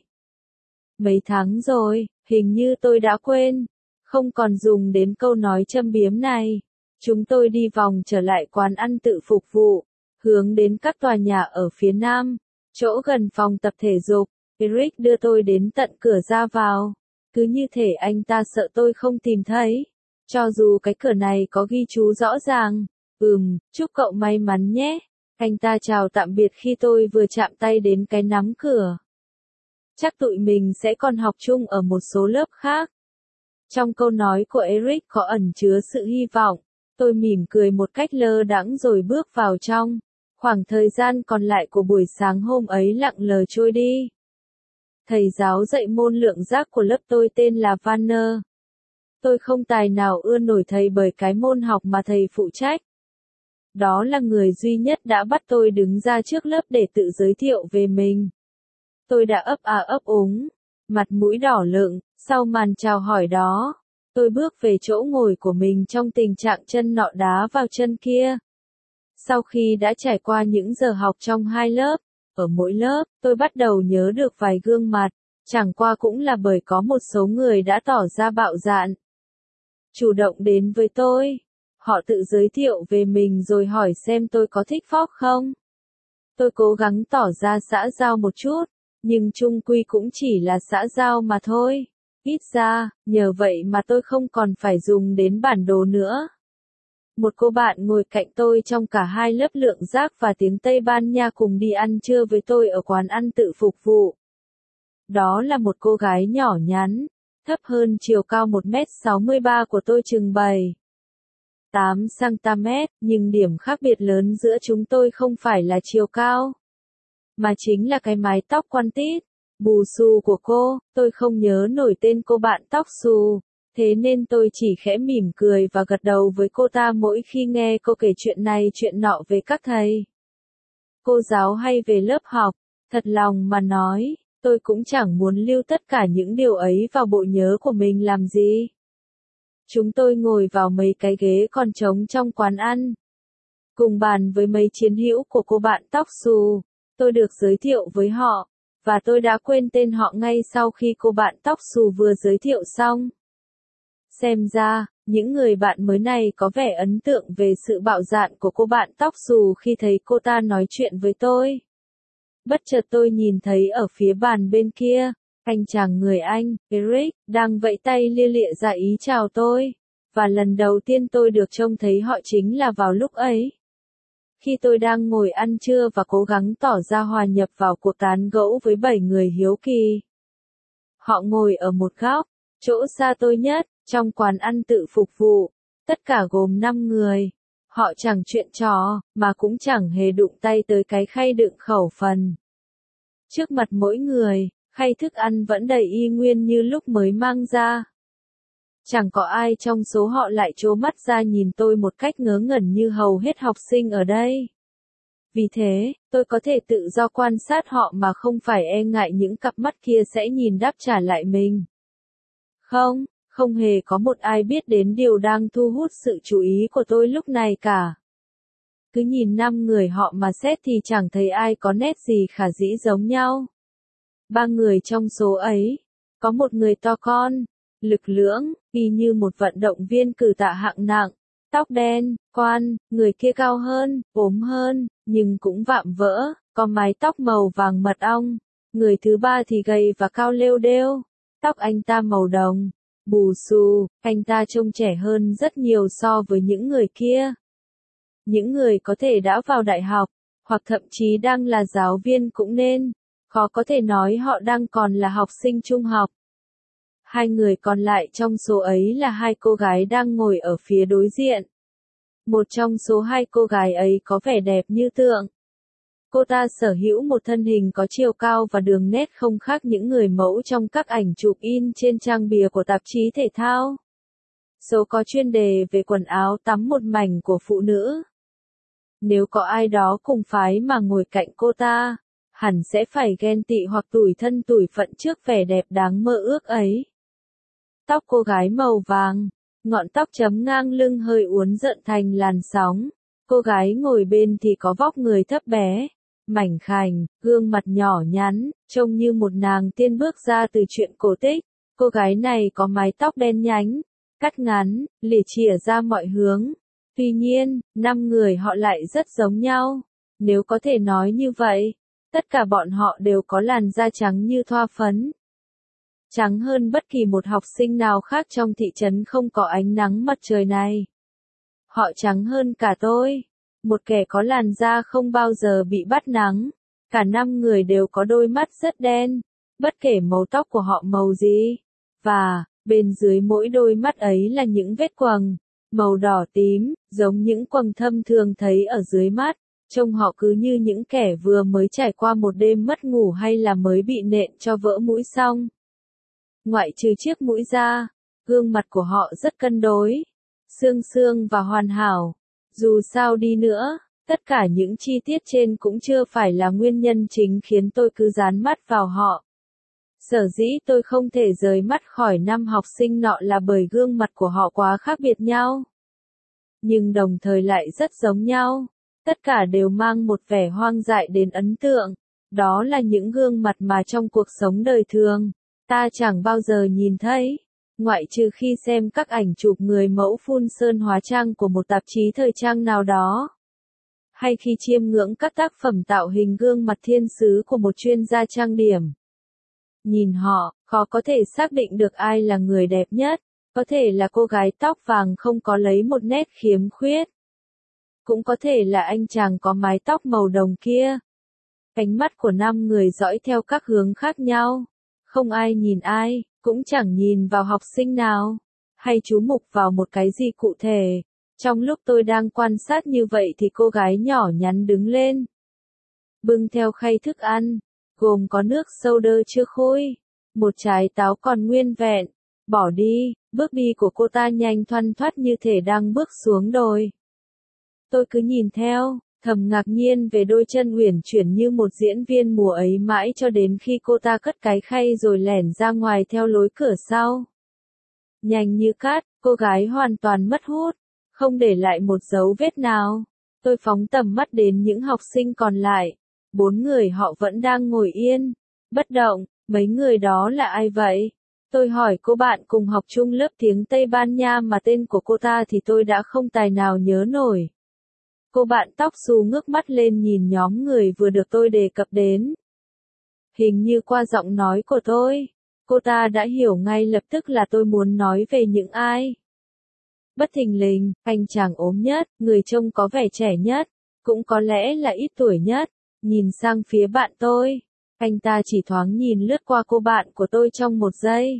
S1: Mấy tháng rồi, hình như tôi đã quên. Không còn dùng đến câu nói châm biếm này. Chúng tôi đi vòng trở lại quán ăn tự phục vụ, hướng đến các tòa nhà ở phía nam, chỗ gần phòng tập thể dục. Eric đưa tôi đến tận cửa ra vào. Cứ như thể anh ta sợ tôi không tìm thấy. Cho dù cái cửa này có ghi chú rõ ràng. Chúc cậu may mắn nhé. Anh ta chào tạm biệt khi tôi vừa chạm tay đến cái nắm cửa. Chắc tụi mình sẽ còn học chung ở một số lớp khác. Trong câu nói của Eric có ẩn chứa sự hy vọng. Tôi mỉm cười một cách lơ đãng rồi bước vào trong. Khoảng thời gian còn lại của buổi sáng hôm ấy lặng lờ trôi đi. Thầy giáo dạy môn lượng giác của lớp tôi tên là Vanner. Tôi không tài nào ưa nổi thầy bởi cái môn học mà thầy phụ trách. Đó là người duy nhất đã bắt tôi đứng ra trước lớp để tự giới thiệu về mình. Tôi đã ấp úng, mặt mũi đỏ lựng, sau màn chào hỏi đó. Tôi bước về chỗ ngồi của mình trong tình trạng chân nọ đá vào chân kia. Sau khi đã trải qua những giờ học trong 2 lớp, ở mỗi lớp, tôi bắt đầu nhớ được vài gương mặt, chẳng qua cũng là bởi có một số người đã tỏ ra bạo dạn. Chủ động đến với tôi. Họ tự giới thiệu về mình rồi hỏi xem tôi có thích pop không. Tôi cố gắng tỏ ra xã giao một chút, nhưng chung quy cũng chỉ là xã giao mà thôi. Ít ra, nhờ vậy mà tôi không còn phải dùng đến bản đồ nữa. Một cô bạn ngồi cạnh tôi trong cả 2 lớp lượng giác và tiếng Tây Ban Nha cùng đi ăn trưa với tôi ở quán ăn tự phục vụ. Đó là một cô gái nhỏ nhắn, thấp hơn chiều cao 1m63 của tôi chừng 7-8cm, nhưng điểm khác biệt lớn giữa chúng tôi không phải là chiều cao, mà chính là cái mái tóc quăn tít, bù xù của cô. Tôi không nhớ nổi tên cô bạn tóc xù, thế nên tôi chỉ khẽ mỉm cười và gật đầu với cô ta mỗi khi nghe cô kể chuyện này chuyện nọ về các thầy cô giáo hay về lớp học. Thật lòng mà nói, tôi cũng chẳng muốn lưu tất cả những điều ấy vào bộ nhớ của mình làm gì. Chúng tôi ngồi vào mấy cái ghế còn trống trong quán ăn, cùng bàn với mấy chiến hữu của cô bạn tóc xù. Tôi được giới thiệu với họ, và tôi đã quên tên họ ngay sau khi cô bạn tóc xù vừa giới thiệu xong. Xem ra, những người bạn mới này có vẻ ấn tượng về sự bạo dạn của cô bạn tóc xù khi thấy cô ta nói chuyện với tôi. Bất chợt tôi nhìn thấy ở phía bàn bên kia, anh chàng người Anh, Eric, đang vẫy tay lia lịa ra ý chào tôi. Và lần đầu tiên tôi được trông thấy họ chính là vào lúc ấy. Khi tôi đang ngồi ăn trưa và cố gắng tỏ ra hòa nhập vào cuộc tán gẫu với 7 người hiếu kỳ. Họ ngồi ở một góc, chỗ xa tôi nhất, trong quán ăn tự phục vụ. Tất cả gồm 5 người. Họ chẳng chuyện trò, mà cũng chẳng hề đụng tay tới cái khay đựng khẩu phần. Trước mặt mỗi người, khay thức ăn vẫn đầy y nguyên như lúc mới mang ra. Chẳng có ai trong số họ lại trố mắt ra nhìn tôi một cách ngớ ngẩn như hầu hết học sinh ở đây. Vì thế, tôi có thể tự do quan sát họ mà không phải e ngại những cặp mắt kia sẽ nhìn đáp trả lại mình. Không hề có một ai biết đến điều đang thu hút sự chú ý của tôi lúc này cả. Cứ nhìn 5 người họ mà xét thì chẳng thấy ai có nét gì khả dĩ giống nhau. 3 người trong số ấy, có một người to con, lực lưỡng, y như một vận động viên cử tạ hạng nặng, tóc đen, người kia cao hơn, ốm hơn, nhưng cũng vạm vỡ, có mái tóc màu vàng mật ong. Người thứ 3 thì gầy và cao lêu đêu, tóc anh ta màu đồng, bù xù, anh ta trông trẻ hơn rất nhiều so với những người kia. Những người có thể đã vào đại học, hoặc thậm chí đang là giáo viên cũng nên, khó có thể nói họ đang còn là học sinh trung học. 2 người còn lại trong số ấy là 2 cô gái đang ngồi ở phía đối diện. Một trong số 2 cô gái ấy có vẻ đẹp như tượng. Cô ta sở hữu một thân hình có chiều cao và đường nét không khác những người mẫu trong các ảnh chụp in trên trang bìa của tạp chí thể thao. Số có chuyên đề về quần áo tắm một mảnh của phụ nữ. Nếu có ai đó cùng phái mà ngồi cạnh cô ta, hẳn sẽ phải ghen tị hoặc tủi thân tủi phận trước vẻ đẹp đáng mơ ước ấy. Tóc cô gái màu vàng, ngọn tóc chấm ngang lưng hơi uốn rợn thành làn sóng. Cô gái ngồi bên thì có vóc người thấp bé, mảnh khảnh, gương mặt nhỏ nhắn, trông như một nàng tiên bước ra từ truyện cổ tích. Cô gái này có mái tóc đen nhánh, cắt ngắn, lìa chìa ra mọi hướng. Tuy nhiên, 5 người họ lại rất giống nhau. Nếu có thể nói như vậy, tất cả bọn họ đều có làn da trắng như thoa phấn. trắng hơn bất kỳ một học sinh nào khác trong thị trấn không có ánh nắng mặt trời này. Họ trắng hơn cả tôi, một kẻ có làn da không bao giờ bị bắt nắng. Cả 5 người đều có đôi mắt rất đen, bất kể màu tóc của họ màu gì. Và, bên dưới mỗi đôi mắt ấy là những vết quầng, màu đỏ tím, giống những quầng thâm thường thấy ở dưới mắt. Trông họ cứ như những kẻ vừa mới trải qua một đêm mất ngủ hay là mới bị nện cho vỡ mũi xong. Ngoại trừ chiếc mũi ra, gương mặt của họ rất cân đối, xương xương và hoàn hảo. Dù sao đi nữa, tất cả những chi tiết trên cũng chưa phải là nguyên nhân chính khiến tôi cứ dán mắt vào họ. Sở dĩ tôi không thể rời mắt khỏi 5 học sinh nọ là bởi gương mặt của họ quá khác biệt nhau. Nhưng đồng thời lại rất giống nhau. Tất cả đều mang một vẻ hoang dại đến ấn tượng. Đó là những gương mặt mà trong cuộc sống đời thường, ta chẳng bao giờ nhìn thấy. Ngoại trừ khi xem các ảnh chụp người mẫu phun sơn hóa trang của một tạp chí thời trang nào đó. Hay khi chiêm ngưỡng các tác phẩm tạo hình gương mặt thiên sứ của một chuyên gia trang điểm. Nhìn họ, khó có thể xác định được ai là người đẹp nhất. Có thể là cô gái tóc vàng không có lấy một nét khiếm khuyết. Cũng có thể là anh chàng có mái tóc màu đồng kia. Ánh mắt của 5 người dõi theo các hướng khác nhau. Không ai nhìn ai, cũng chẳng nhìn vào học sinh nào, hay chú mục vào một cái gì cụ thể. Trong lúc tôi đang quan sát như vậy thì cô gái nhỏ nhắn đứng lên. Bưng theo khay thức ăn, gồm có nước soda chưa khôi, một trái táo còn nguyên vẹn. Bỏ đi, bước đi của cô ta nhanh thoăn thoắt như thể đang bước xuống đồi. Tôi cứ nhìn theo, thầm ngạc nhiên về đôi chân uyển chuyển như một diễn viên mùa ấy mãi cho đến khi cô ta cất cái khay rồi lẻn ra ngoài theo lối cửa sau. Nhanh như cát, cô gái hoàn toàn mất hút, không để lại một dấu vết nào. Tôi phóng tầm mắt đến những học sinh còn lại. 4 người họ vẫn đang ngồi yên, bất động. Mấy người đó là ai vậy? Tôi hỏi cô bạn cùng học chung lớp tiếng Tây Ban Nha mà tên của cô ta thì tôi đã không tài nào nhớ nổi. Cô bạn tóc xù ngước mắt lên nhìn nhóm người vừa được tôi đề cập đến. Hình như qua giọng nói của tôi, cô ta đã hiểu ngay lập tức là tôi muốn nói về những ai. Bất thình lình, anh chàng ốm nhất, người trông có vẻ trẻ nhất, cũng có lẽ là ít tuổi nhất, nhìn sang phía bạn tôi. Anh ta chỉ thoáng nhìn lướt qua cô bạn của tôi trong một giây.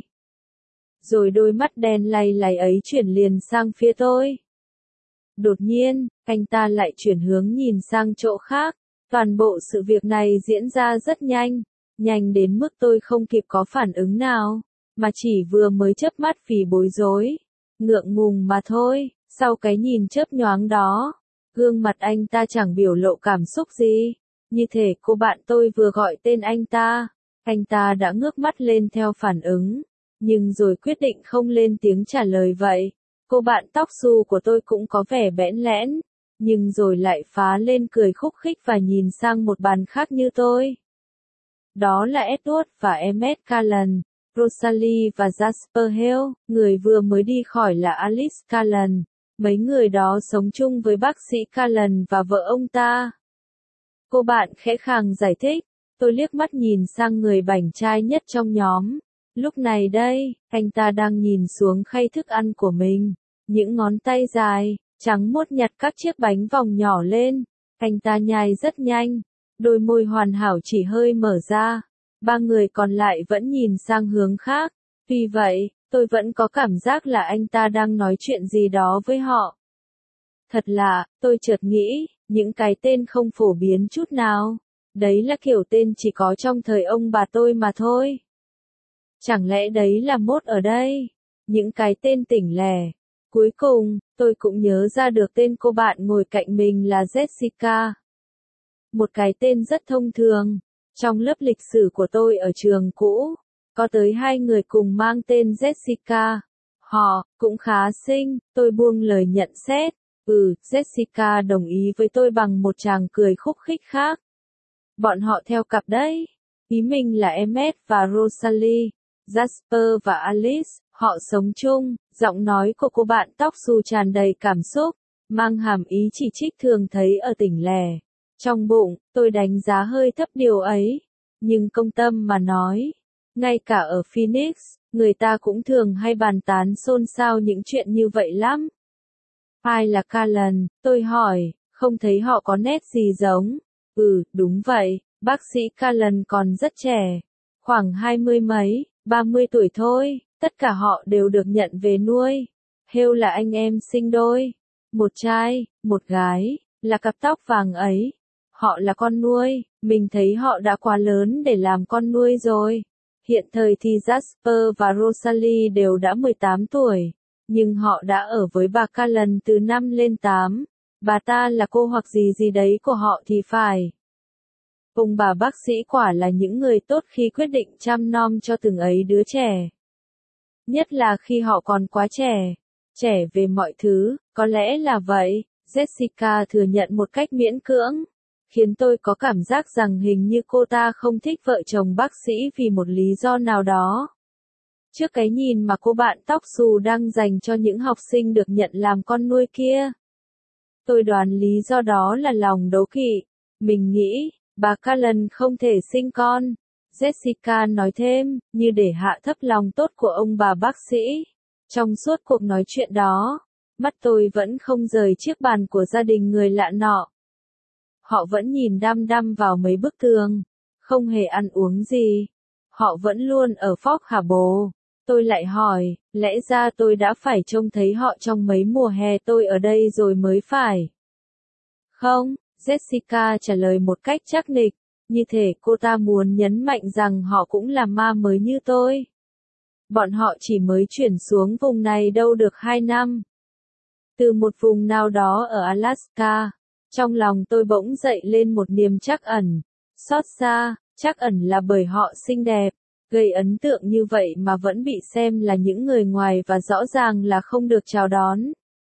S1: Rồi đôi mắt đen lay láy ấy chuyển liền sang phía tôi. Đột nhiên, anh ta lại chuyển hướng nhìn sang chỗ khác. Toàn bộ sự việc này diễn ra rất nhanh, nhanh đến mức tôi không kịp có phản ứng nào, mà chỉ vừa mới chớp mắt vì bối rối, ngượng ngùng mà thôi. Sau cái nhìn chớp nhoáng đó, gương mặt anh ta chẳng biểu lộ cảm xúc gì, như thể cô bạn tôi vừa gọi tên anh ta đã ngước mắt lên theo phản ứng, nhưng rồi quyết định không lên tiếng trả lời vậy. Cô bạn tóc xù của tôi cũng có vẻ bẽn lẽn, nhưng rồi lại phá lên cười khúc khích và nhìn sang một bàn khác như tôi. Đó là Edward và Emmett Callan, Rosalie và Jasper Hill, người vừa mới đi khỏi là Alice Callan. Mấy người đó sống chung với bác sĩ Callan và vợ ông ta. Cô bạn khẽ khàng giải thích, tôi liếc mắt nhìn sang người bảnh trai nhất trong nhóm. Lúc này đây, anh ta đang nhìn xuống khay thức ăn của mình. Những ngón tay dài, trắng muốt nhặt các chiếc bánh vòng nhỏ lên. Anh ta nhai rất nhanh. Đôi môi hoàn hảo chỉ hơi mở ra. 3 người còn lại vẫn nhìn sang hướng khác. Tuy vậy, tôi vẫn có cảm giác là anh ta đang nói chuyện gì đó với họ. Thật lạ, tôi chợt nghĩ, những cái tên không phổ biến chút nào. Đấy là kiểu tên chỉ có trong thời ông bà tôi mà thôi. Chẳng lẽ đấy là mốt ở đây? Những cái tên tỉnh lẻ. Cuối cùng, tôi cũng nhớ ra được tên cô bạn ngồi cạnh mình là Jessica. Một cái tên rất thông thường. Trong lớp lịch sử của tôi ở trường cũ, có tới 2 người cùng mang tên Jessica. Họ cũng khá xinh, tôi buông lời nhận xét. Jessica đồng ý với tôi bằng một tràng cười khúc khích khác. Bọn họ theo cặp đấy. Ý mình là Emmett và Rosalie, Jasper và Alice, họ sống chung. Giọng nói của cô bạn tóc xù tràn đầy cảm xúc, mang hàm ý chỉ trích thường thấy ở tỉnh lẻ. Trong bụng, tôi đánh giá hơi thấp điều ấy. Nhưng công tâm mà nói, Ngay cả ở Phoenix, người ta cũng thường hay bàn tán xôn xao những chuyện như vậy lắm. Ai là Callan, tôi hỏi, không thấy họ có nét gì giống. Đúng vậy, bác sĩ Callan còn rất trẻ, khoảng 20 mấy, 30 tuổi thôi, tất cả họ đều được nhận về nuôi. Hale là anh em sinh đôi, một trai, một gái, là cặp tóc vàng ấy. Họ là con nuôi, mình thấy họ đã quá lớn để làm con nuôi rồi. Hiện thời thì Jasper và Rosalie đều đã 18 tuổi, nhưng họ đã ở với bà Callan từ 5 lên 8. Bà ta là cô hoặc gì gì đấy của họ thì phải. Ông bà bác sĩ quả là những người tốt khi quyết định chăm nom cho từng ấy đứa trẻ. Nhất là khi họ còn quá trẻ. Trẻ về mọi thứ, có lẽ là vậy, Jessica thừa nhận một cách miễn cưỡng. Khiến tôi có cảm giác rằng hình như cô ta không thích vợ chồng bác sĩ vì một lý do nào đó. Trước cái nhìn mà cô bạn tóc xù đang dành cho những học sinh được nhận làm con nuôi kia. Tôi đoán lý do đó là lòng đố kỵ. Mình nghĩ, bà Callan không thể sinh con. Jessica nói thêm, như để hạ thấp lòng tốt của ông bà bác sĩ. Trong suốt cuộc nói chuyện đó, mắt tôi vẫn không rời chiếc bàn của gia đình người lạ nọ. Họ vẫn nhìn đăm đăm vào mấy bức tường, không hề ăn uống gì. Họ vẫn luôn ở Fort Harbor. Tôi lại hỏi, lẽ ra tôi đã phải trông thấy họ trong mấy mùa hè tôi ở đây rồi mới phải. Không, Jessica trả lời một cách chắc nịch, như thể cô ta muốn nhấn mạnh rằng họ cũng là ma mới như tôi. Bọn họ chỉ mới chuyển xuống vùng này đâu được 2 năm. Từ một vùng nào đó ở Alaska, trong lòng tôi bỗng dậy lên một niềm trắc ẩn. Xót xa, trắc ẩn là bởi họ xinh đẹp, gây ấn tượng như vậy mà vẫn bị xem là những người ngoài và rõ ràng là không được chào đón.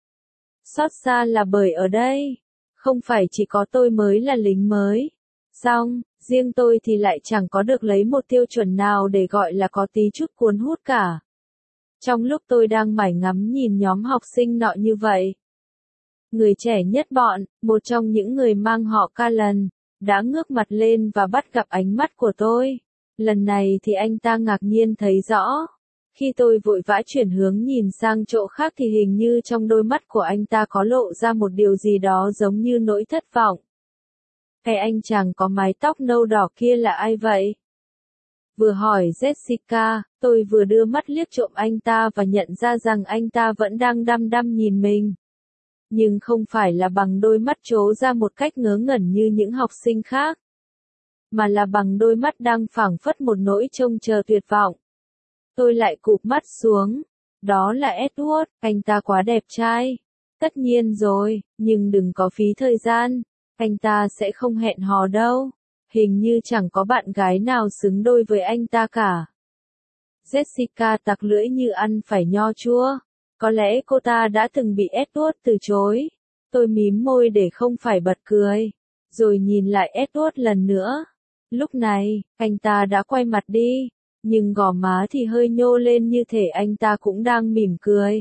S1: Xót xa là bởi ở đây, không phải chỉ có tôi mới là lính mới. Xong, riêng tôi thì lại chẳng có được lấy một tiêu chuẩn nào để gọi là có tí chút cuốn hút cả. Trong lúc tôi đang mải ngắm nhìn nhóm học sinh nọ như vậy, người trẻ nhất bọn, một trong những người mang họ Callan, đã ngước mặt lên và bắt gặp ánh mắt của tôi. Lần này thì anh ta ngạc nhiên thấy rõ. Khi tôi vội vã chuyển hướng nhìn sang chỗ khác thì hình như trong đôi mắt của anh ta có lộ ra một điều gì đó giống như nỗi thất vọng. Cái anh chàng có mái tóc nâu đỏ kia là ai vậy? Vừa hỏi Jessica, tôi vừa đưa mắt liếc trộm anh ta và nhận ra rằng anh ta vẫn đang đăm đăm nhìn mình. Nhưng không phải là bằng đôi mắt trố ra một cách ngớ ngẩn như những học sinh khác, mà là bằng đôi mắt đang phảng phất một nỗi trông chờ tuyệt vọng. Tôi lại cụp mắt xuống. Đó là Edward, anh ta quá đẹp trai. Tất nhiên rồi, nhưng đừng có phí thời gian. Anh ta sẽ không hẹn hò đâu. Hình như chẳng có bạn gái nào xứng đôi với anh ta cả. Jessica tặc lưỡi như ăn phải nho chua. Có lẽ cô ta đã từng bị Edward từ chối. Tôi mím môi để không phải bật cười. Rồi nhìn lại Edward lần nữa. Lúc này, anh ta đã quay mặt đi. Nhưng gò má thì hơi nhô lên như thể anh ta cũng đang mỉm cười.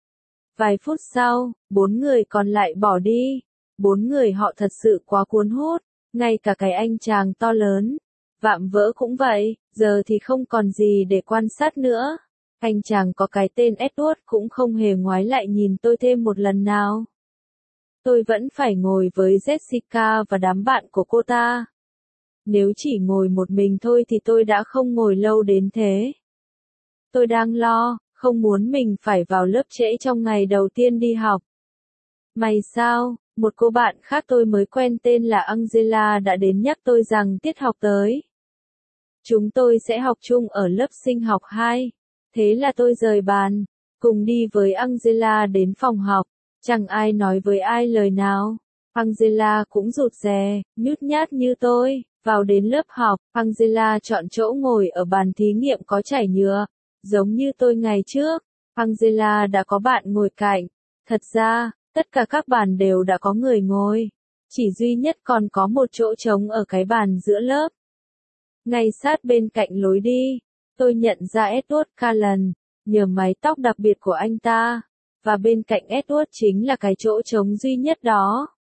S1: Vài phút sau, 4 người còn lại bỏ đi. 4 người họ thật sự quá cuốn hút. Ngay cả cái anh chàng to lớn, vạm vỡ cũng vậy, giờ thì không còn gì để quan sát nữa. Anh chàng có cái tên Edward cũng không hề ngoái lại nhìn tôi thêm một lần nào. Tôi vẫn phải ngồi với Jessica và đám bạn của cô ta. Nếu chỉ ngồi một mình thôi thì tôi đã không ngồi lâu đến thế. Tôi đang lo, không muốn mình phải vào lớp trễ trong ngày đầu tiên đi học. May sao, một cô bạn khác tôi mới quen tên là Angela đã đến nhắc tôi rằng tiết học tới. Chúng tôi sẽ học chung ở lớp sinh học 2. Thế là tôi rời bàn, cùng đi với Angela đến phòng học. Chẳng ai nói với ai lời nào. Angela cũng rụt rè, nhút nhát như tôi. Vào đến lớp học, Angela chọn chỗ ngồi ở bàn thí nghiệm có trải nhựa. Giống như tôi ngày trước, Angela đã có bạn ngồi cạnh. Thật ra, tất cả các bàn đều đã có người ngồi. Chỉ duy nhất còn có một chỗ trống ở cái bàn giữa lớp. Ngay sát bên cạnh lối đi, tôi nhận ra Edward Callan, nhờ mái tóc đặc biệt của anh ta. Và bên cạnh Edward chính là cái chỗ trống duy nhất đó.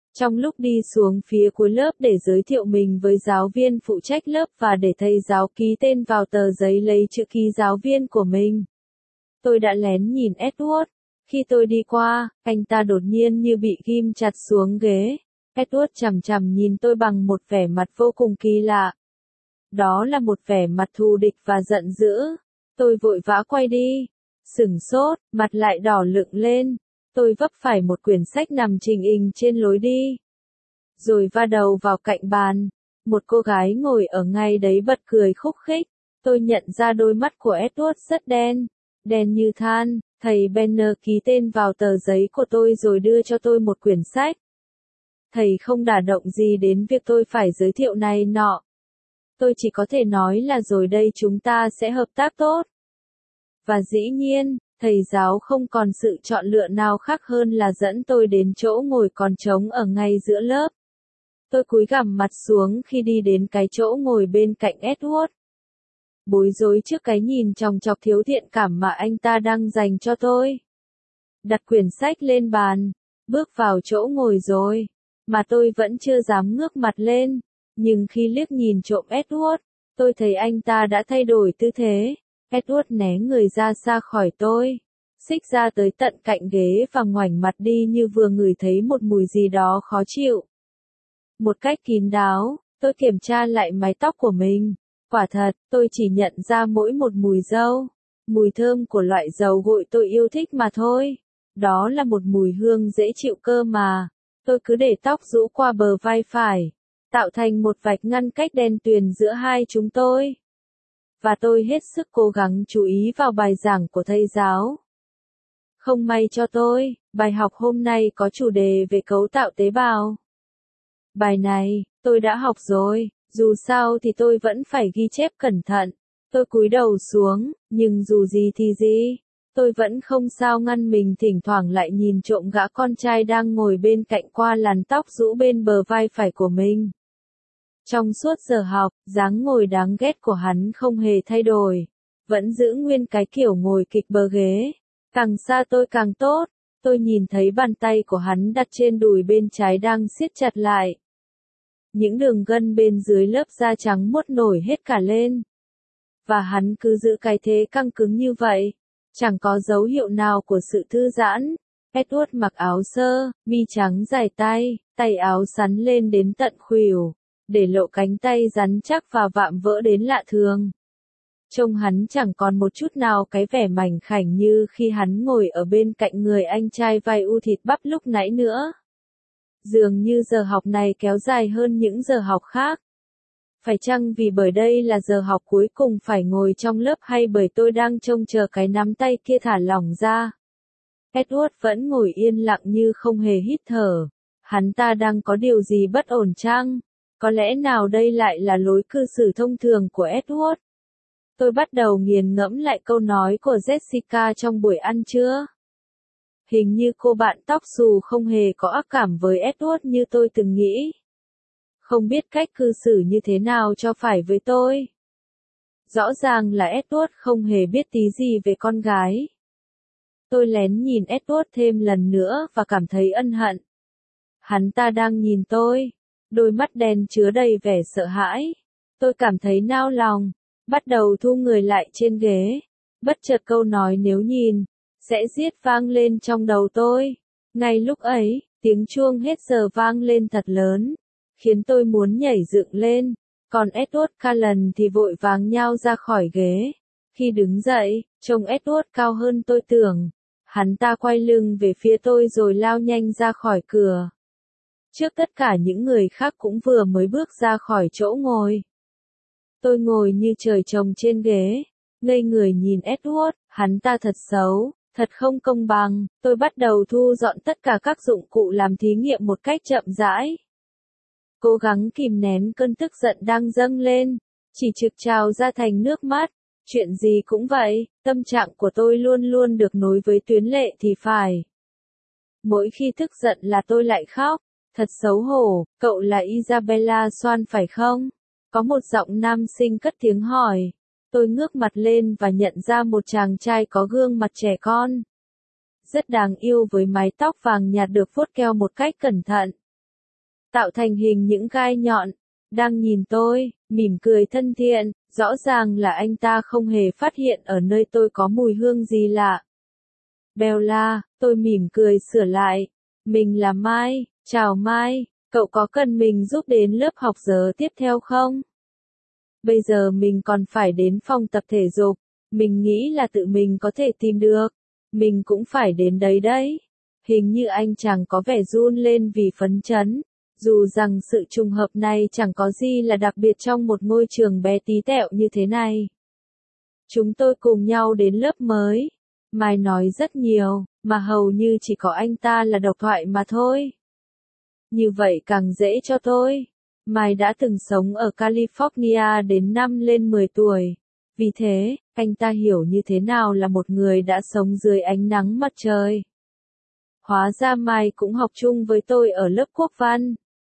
S1: Trong lúc đi xuống phía cuối lớp để giới thiệu mình với giáo viên phụ trách lớp và để thầy giáo ký tên vào tờ giấy lấy chữ ký giáo viên của mình, tôi đã lén nhìn Edward. Khi tôi đi qua, anh ta đột nhiên như bị ghim chặt xuống ghế. Edward chằm chằm nhìn tôi bằng một vẻ mặt vô cùng kỳ lạ. Đó là một vẻ mặt thù địch và giận dữ. Tôi vội vã quay đi. Sửng sốt, mặt lại đỏ lựng lên. Tôi vấp phải một quyển sách nằm trình hình trên lối đi. Rồi va đầu vào cạnh bàn. Một cô gái ngồi ở ngay đấy bật cười khúc khích. Tôi nhận ra đôi mắt của Edward rất đen. Đen như than. Thầy Benner ký tên vào tờ giấy của tôi rồi đưa cho tôi một quyển sách. Thầy không đả động gì đến việc tôi phải giới thiệu này nọ. Tôi chỉ có thể nói là rồi đây chúng ta sẽ hợp tác tốt. Và dĩ nhiên, thầy giáo không còn sự chọn lựa nào khác hơn là dẫn tôi đến chỗ ngồi còn trống ở ngay giữa lớp. Tôi cúi gằm mặt xuống khi đi đến cái chỗ ngồi bên cạnh Edward. Bối rối trước cái nhìn chòng chọc thiếu thiện cảm mà anh ta đang dành cho tôi. Đặt quyển sách lên bàn, bước vào chỗ ngồi rồi, mà tôi vẫn chưa dám ngước mặt lên. Nhưng khi liếc nhìn trộm Edward, tôi thấy anh ta đã thay đổi tư thế. Edward né người ra xa khỏi tôi, xích ra tới tận cạnh ghế và ngoảnh mặt đi như vừa ngửi thấy một mùi gì đó khó chịu. Một cách kín đáo, tôi kiểm tra lại mái tóc của mình. Quả thật, tôi chỉ nhận ra mỗi một mùi dâu. Mùi thơm của loại dầu gội tôi yêu thích mà thôi. Đó là một mùi hương dễ chịu cơ mà. Tôi cứ để tóc rũ qua bờ vai phải, tạo thành một vạch ngăn cách đen tuyền giữa hai chúng tôi. Và tôi hết sức cố gắng chú ý vào bài giảng của thầy giáo. Không may cho tôi, bài học hôm nay có chủ đề về cấu tạo tế bào. Bài này, tôi đã học rồi, dù sao thì tôi vẫn phải ghi chép cẩn thận. Tôi cúi đầu xuống, nhưng dù gì thì gì, tôi vẫn không sao ngăn mình thỉnh thoảng lại nhìn trộm gã con trai đang ngồi bên cạnh qua làn tóc rũ bên bờ vai phải của mình. Trong suốt giờ học, dáng ngồi đáng ghét của hắn không hề thay đổi, vẫn giữ nguyên cái kiểu ngồi kịch bờ ghế. Càng xa tôi càng tốt, tôi nhìn thấy bàn tay của hắn đặt trên đùi bên trái đang siết chặt lại. Những đường gân bên dưới lớp da trắng muốt nổi hết cả lên. Và hắn cứ giữ cái thế căng cứng như vậy, chẳng có dấu hiệu nào của sự thư giãn. Edward mặc áo sơ, mi trắng dài tay, tay áo sắn lên đến tận khuỷu, để lộ cánh tay rắn chắc và vạm vỡ đến lạ thường. Trông hắn chẳng còn một chút nào cái vẻ mảnh khảnh như khi hắn ngồi ở bên cạnh người anh trai vai u thịt bắp lúc nãy nữa. Dường như giờ học này kéo dài hơn những giờ học khác. Phải chăng vì bởi đây là giờ học cuối cùng phải ngồi trong lớp hay bởi tôi đang trông chờ cái nắm tay kia thả lỏng ra? Edward vẫn ngồi yên lặng như không hề hít thở. Hắn ta đang có điều gì bất ổn chăng? Có lẽ nào đây lại là lối cư xử thông thường của Edward? Tôi bắt đầu nghiền ngẫm lại câu nói của Jessica trong buổi ăn trưa. Hình như cô bạn tóc xù không hề có ác cảm với Edward như tôi từng nghĩ. Không biết cách cư xử như thế nào cho phải với tôi. Rõ ràng là Edward không hề biết tí gì về con gái. Tôi lén nhìn Edward thêm lần nữa và cảm thấy ân hận. Hắn ta đang nhìn tôi, đôi mắt đen chứa đầy vẻ sợ hãi. Tôi cảm thấy nao lòng, bắt đầu thu người lại trên ghế. Bất chợt câu nói nếu nhìn, sẽ giết vang lên trong đầu tôi. Ngay lúc ấy, tiếng chuông hết giờ vang lên thật lớn, khiến tôi muốn nhảy dựng lên. Còn Edward Cullen thì vội vàng nhao ra khỏi ghế. Khi đứng dậy, trông Edward cao hơn tôi tưởng. Hắn ta quay lưng về phía tôi rồi lao nhanh ra khỏi cửa. Trước tất cả những người khác cũng vừa mới bước ra khỏi chỗ ngồi. Tôi ngồi như trời trồng trên ghế, ngây người nhìn Edward, hắn ta thật xấu, thật không công bằng. Tôi bắt đầu thu dọn tất cả các dụng cụ làm thí nghiệm một cách chậm rãi. Cố gắng kìm nén cơn tức giận đang dâng lên, chỉ trực trào ra thành nước mắt. Chuyện gì cũng vậy, tâm trạng của tôi luôn luôn được nối với tuyến lệ thì phải. Mỗi khi tức giận là tôi lại khóc, thật xấu hổ. Cậu là Isabella Swan phải không? Có một giọng nam sinh cất tiếng hỏi. Tôi ngước mặt lên và nhận ra một chàng trai có gương mặt trẻ con. Rất đáng yêu với mái tóc vàng nhạt được vuốt keo một cách cẩn thận. tạo thành hình những gai nhọn, đang nhìn tôi, mỉm cười thân thiện, rõ ràng là anh ta không hề phát hiện ở nơi tôi có mùi hương gì lạ. Bella, tôi mỉm cười sửa lại, mình là Mai, chào Mai, cậu có cần mình giúp đến lớp học giờ tiếp theo không? Bây giờ mình còn phải đến phòng tập thể dục, mình nghĩ là tự mình có thể tìm được, mình cũng phải đến đấy đấy. Hình như anh chàng có vẻ run lên vì phấn chấn, dù rằng sự trùng hợp này chẳng có gì là đặc biệt trong một ngôi trường bé tí tẹo như thế này. Chúng tôi cùng nhau đến lớp mới. Mai nói rất nhiều, mà hầu như chỉ có anh ta là độc thoại mà thôi. Như vậy càng dễ cho tôi. Mai đã từng sống ở California đến năm lên 10 tuổi. Vì thế, anh ta hiểu như thế nào là một người đã sống dưới ánh nắng mặt trời. Hóa ra Mai cũng học chung với tôi ở lớp quốc văn.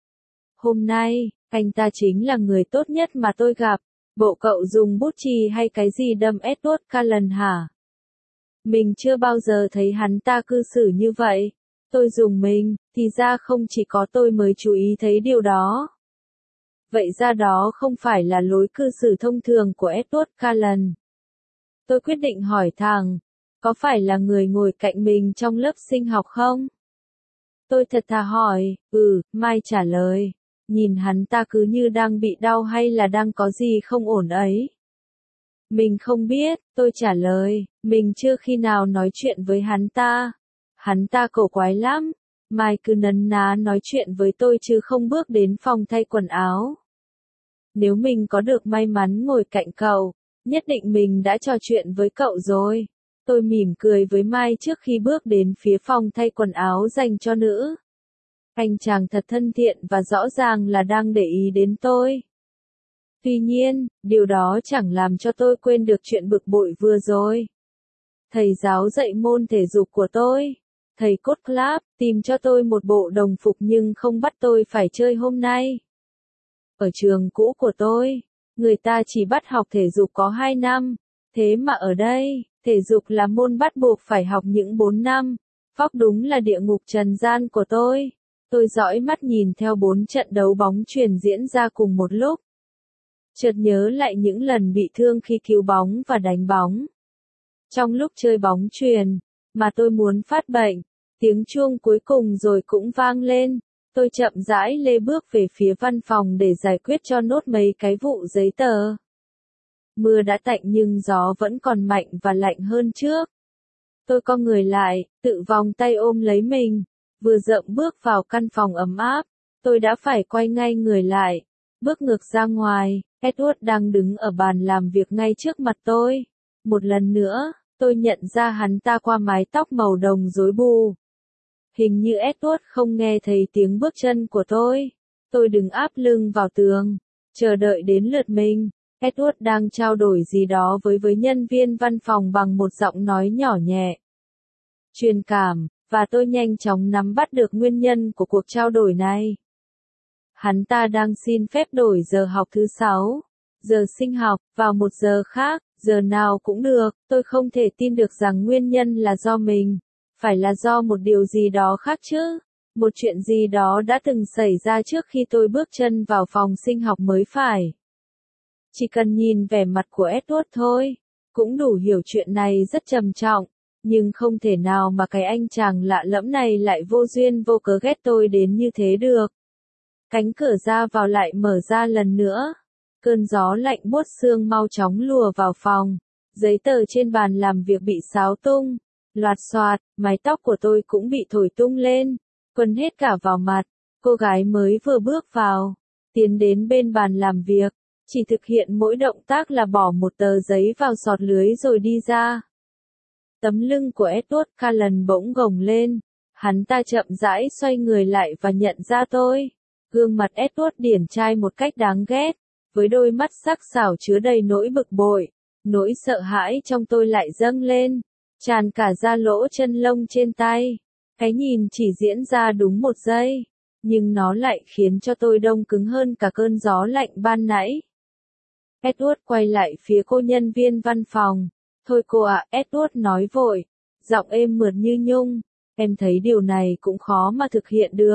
S1: Hôm nay, anh ta chính là người tốt nhất mà tôi gặp. Bộ cậu dùng bút chì hay cái gì đâm Edward Cullen hả? Mình chưa bao giờ thấy hắn ta cư xử như vậy. Tôi dùng mình, thì ra không chỉ có tôi mới chú ý thấy điều đó. Vậy ra đó không phải là lối cư xử thông thường của Edward Cullen. Tôi quyết định hỏi thẳng, có phải là người ngồi cạnh mình trong lớp sinh học không? Tôi thật thà hỏi, Mai trả lời. Nhìn hắn ta cứ như đang bị đau hay là đang có gì không ổn ấy. Mình không biết, tôi trả lời, mình chưa khi nào nói chuyện với hắn ta. Hắn ta cổ quái lắm. Mai cứ nấn ná nói chuyện với tôi chứ không bước đến phòng thay quần áo. Nếu mình có được may mắn ngồi cạnh cậu, nhất định mình đã trò chuyện với cậu rồi. Tôi mỉm cười với Mai trước khi bước đến phía phòng thay quần áo dành cho nữ. Anh chàng thật thân thiện và rõ ràng là đang để ý đến tôi. Tuy nhiên, điều đó chẳng làm cho tôi quên được chuyện bực bội vừa rồi. Thầy giáo dạy môn thể dục của tôi, thầy Cốt Club, tìm cho tôi một bộ đồng phục nhưng không bắt tôi phải chơi hôm nay. Ở trường cũ của tôi, người ta chỉ bắt học thể dục có 2 năm, thế mà ở đây, thể dục là môn bắt buộc phải học những 4 năm. Phóc đúng là địa ngục trần gian của tôi. Tôi dõi mắt nhìn theo 4 trận đấu bóng chuyền diễn ra cùng một lúc. Chợt nhớ lại những lần bị thương khi cứu bóng và đánh bóng. Trong lúc chơi bóng chuyền, mà tôi muốn phát bệnh, tiếng chuông cuối cùng rồi cũng vang lên. Tôi chậm rãi lê bước về phía văn phòng để giải quyết cho nốt mấy cái vụ giấy tờ. Mưa đã tạnh nhưng gió vẫn còn mạnh và lạnh hơn trước. Tôi co người lại, tự vòng tay ôm lấy mình. Vừa dậm bước vào căn phòng ấm áp, tôi đã phải quay ngay người lại. Bước ngược ra ngoài, Edward đang đứng ở bàn làm việc ngay trước mặt tôi. Một lần nữa, tôi nhận ra hắn ta qua mái tóc màu đồng rối bù. Hình như Edward không nghe thấy tiếng bước chân của tôi. Tôi đứng áp lưng vào tường, chờ đợi đến lượt mình. Edward đang trao đổi gì đó với nhân viên văn phòng bằng một giọng nói nhỏ nhẹ. Truyền cảm, và tôi nhanh chóng nắm bắt được nguyên nhân của cuộc trao đổi này. Hắn ta đang xin phép đổi giờ học thứ 6, giờ sinh học, vào một giờ khác, giờ nào cũng được. Tôi không thể tin được rằng nguyên nhân là do mình, phải là do một điều gì đó khác chứ. Một chuyện gì đó đã từng xảy ra trước khi tôi bước chân vào phòng sinh học mới phải. Chỉ cần nhìn vẻ mặt của Edward thôi, cũng đủ hiểu chuyện này rất trầm trọng. Nhưng không thể nào mà cái anh chàng lạ lẫm này lại vô duyên vô cớ ghét tôi đến như thế được. Cánh cửa ra vào lại mở ra lần nữa. Cơn gió lạnh buốt xương mau chóng lùa vào phòng. Giấy tờ trên bàn làm việc bị xáo tung. Loạt xoạt, mái tóc của tôi cũng bị thổi tung lên. Quấn hết cả vào mặt. Cô gái mới vừa bước vào, tiến đến bên bàn làm việc. Chỉ thực hiện mỗi động tác là bỏ một tờ giấy vào sọt lưới rồi đi ra. Tấm lưng của Edward Cullen bỗng gồng lên. Hắn ta chậm rãi xoay người lại và nhận ra tôi. Gương mặt Edward điển trai một cách đáng ghét, với đôi mắt sắc sảo chứa đầy nỗi bực bội. Nỗi sợ hãi trong tôi lại dâng lên, tràn cả ra lỗ chân lông trên tay. Cái nhìn chỉ diễn ra đúng 1 giây, nhưng nó lại khiến cho tôi đông cứng hơn cả cơn gió lạnh ban nãy. Edward quay lại phía cô nhân viên văn phòng. Thôi cô ạ, Edward nói vội, giọng êm mượt như nhung. Em thấy điều này cũng khó mà thực hiện được.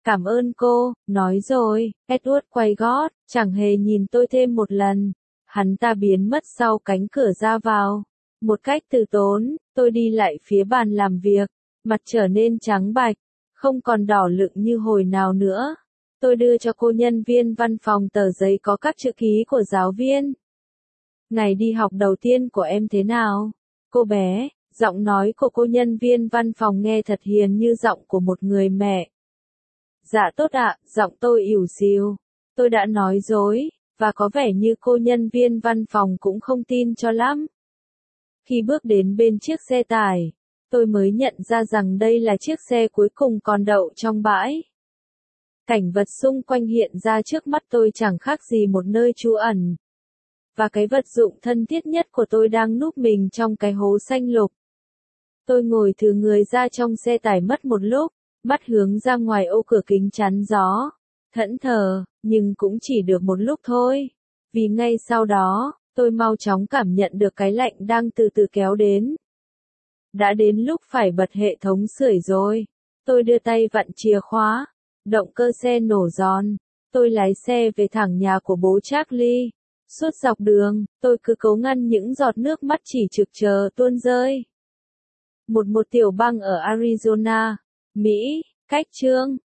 S1: Cảm ơn cô, nói rồi, Edward quay gót, chẳng hề nhìn tôi thêm một lần. Hắn ta biến mất sau cánh cửa ra vào. Một cách từ tốn, tôi đi lại phía bàn làm việc, mặt trở nên trắng bạch, không còn đỏ lựng như hồi nào nữa. Tôi đưa cho cô nhân viên văn phòng tờ giấy có các chữ ký của giáo viên. Ngày đi học đầu tiên của em thế nào? Cô bé, giọng nói của cô nhân viên văn phòng nghe thật hiền như giọng của một người mẹ. Dạ tốt ạ, giọng tôi ỉu xìu. Tôi đã nói dối, và có vẻ như cô nhân viên văn phòng cũng không tin cho lắm. Khi bước đến bên chiếc xe tải, tôi mới nhận ra rằng đây là chiếc xe cuối cùng còn đậu trong bãi. Cảnh vật xung quanh hiện ra trước mắt tôi chẳng khác gì một nơi trú ẩn. Và cái vật dụng thân thiết nhất của tôi đang núp mình trong cái hố xanh lục. Tôi ngồi thừ người ra trong xe tải mất một lúc, mắt hướng ra ngoài ô cửa kính chắn gió. Thẫn thờ, nhưng cũng chỉ được một lúc thôi. Vì ngay sau đó, tôi mau chóng cảm nhận được cái lạnh đang từ từ kéo đến. Đã đến lúc phải bật hệ thống sưởi rồi. Tôi đưa tay vặn chìa khóa. Động cơ xe nổ giòn. Tôi lái xe về thẳng nhà của bố Charlie. Suốt dọc đường, tôi cứ cố ngăn những giọt nước mắt chỉ trực chờ tuôn rơi. Một tiểu bang ở Arizona, Mỹ, cách chương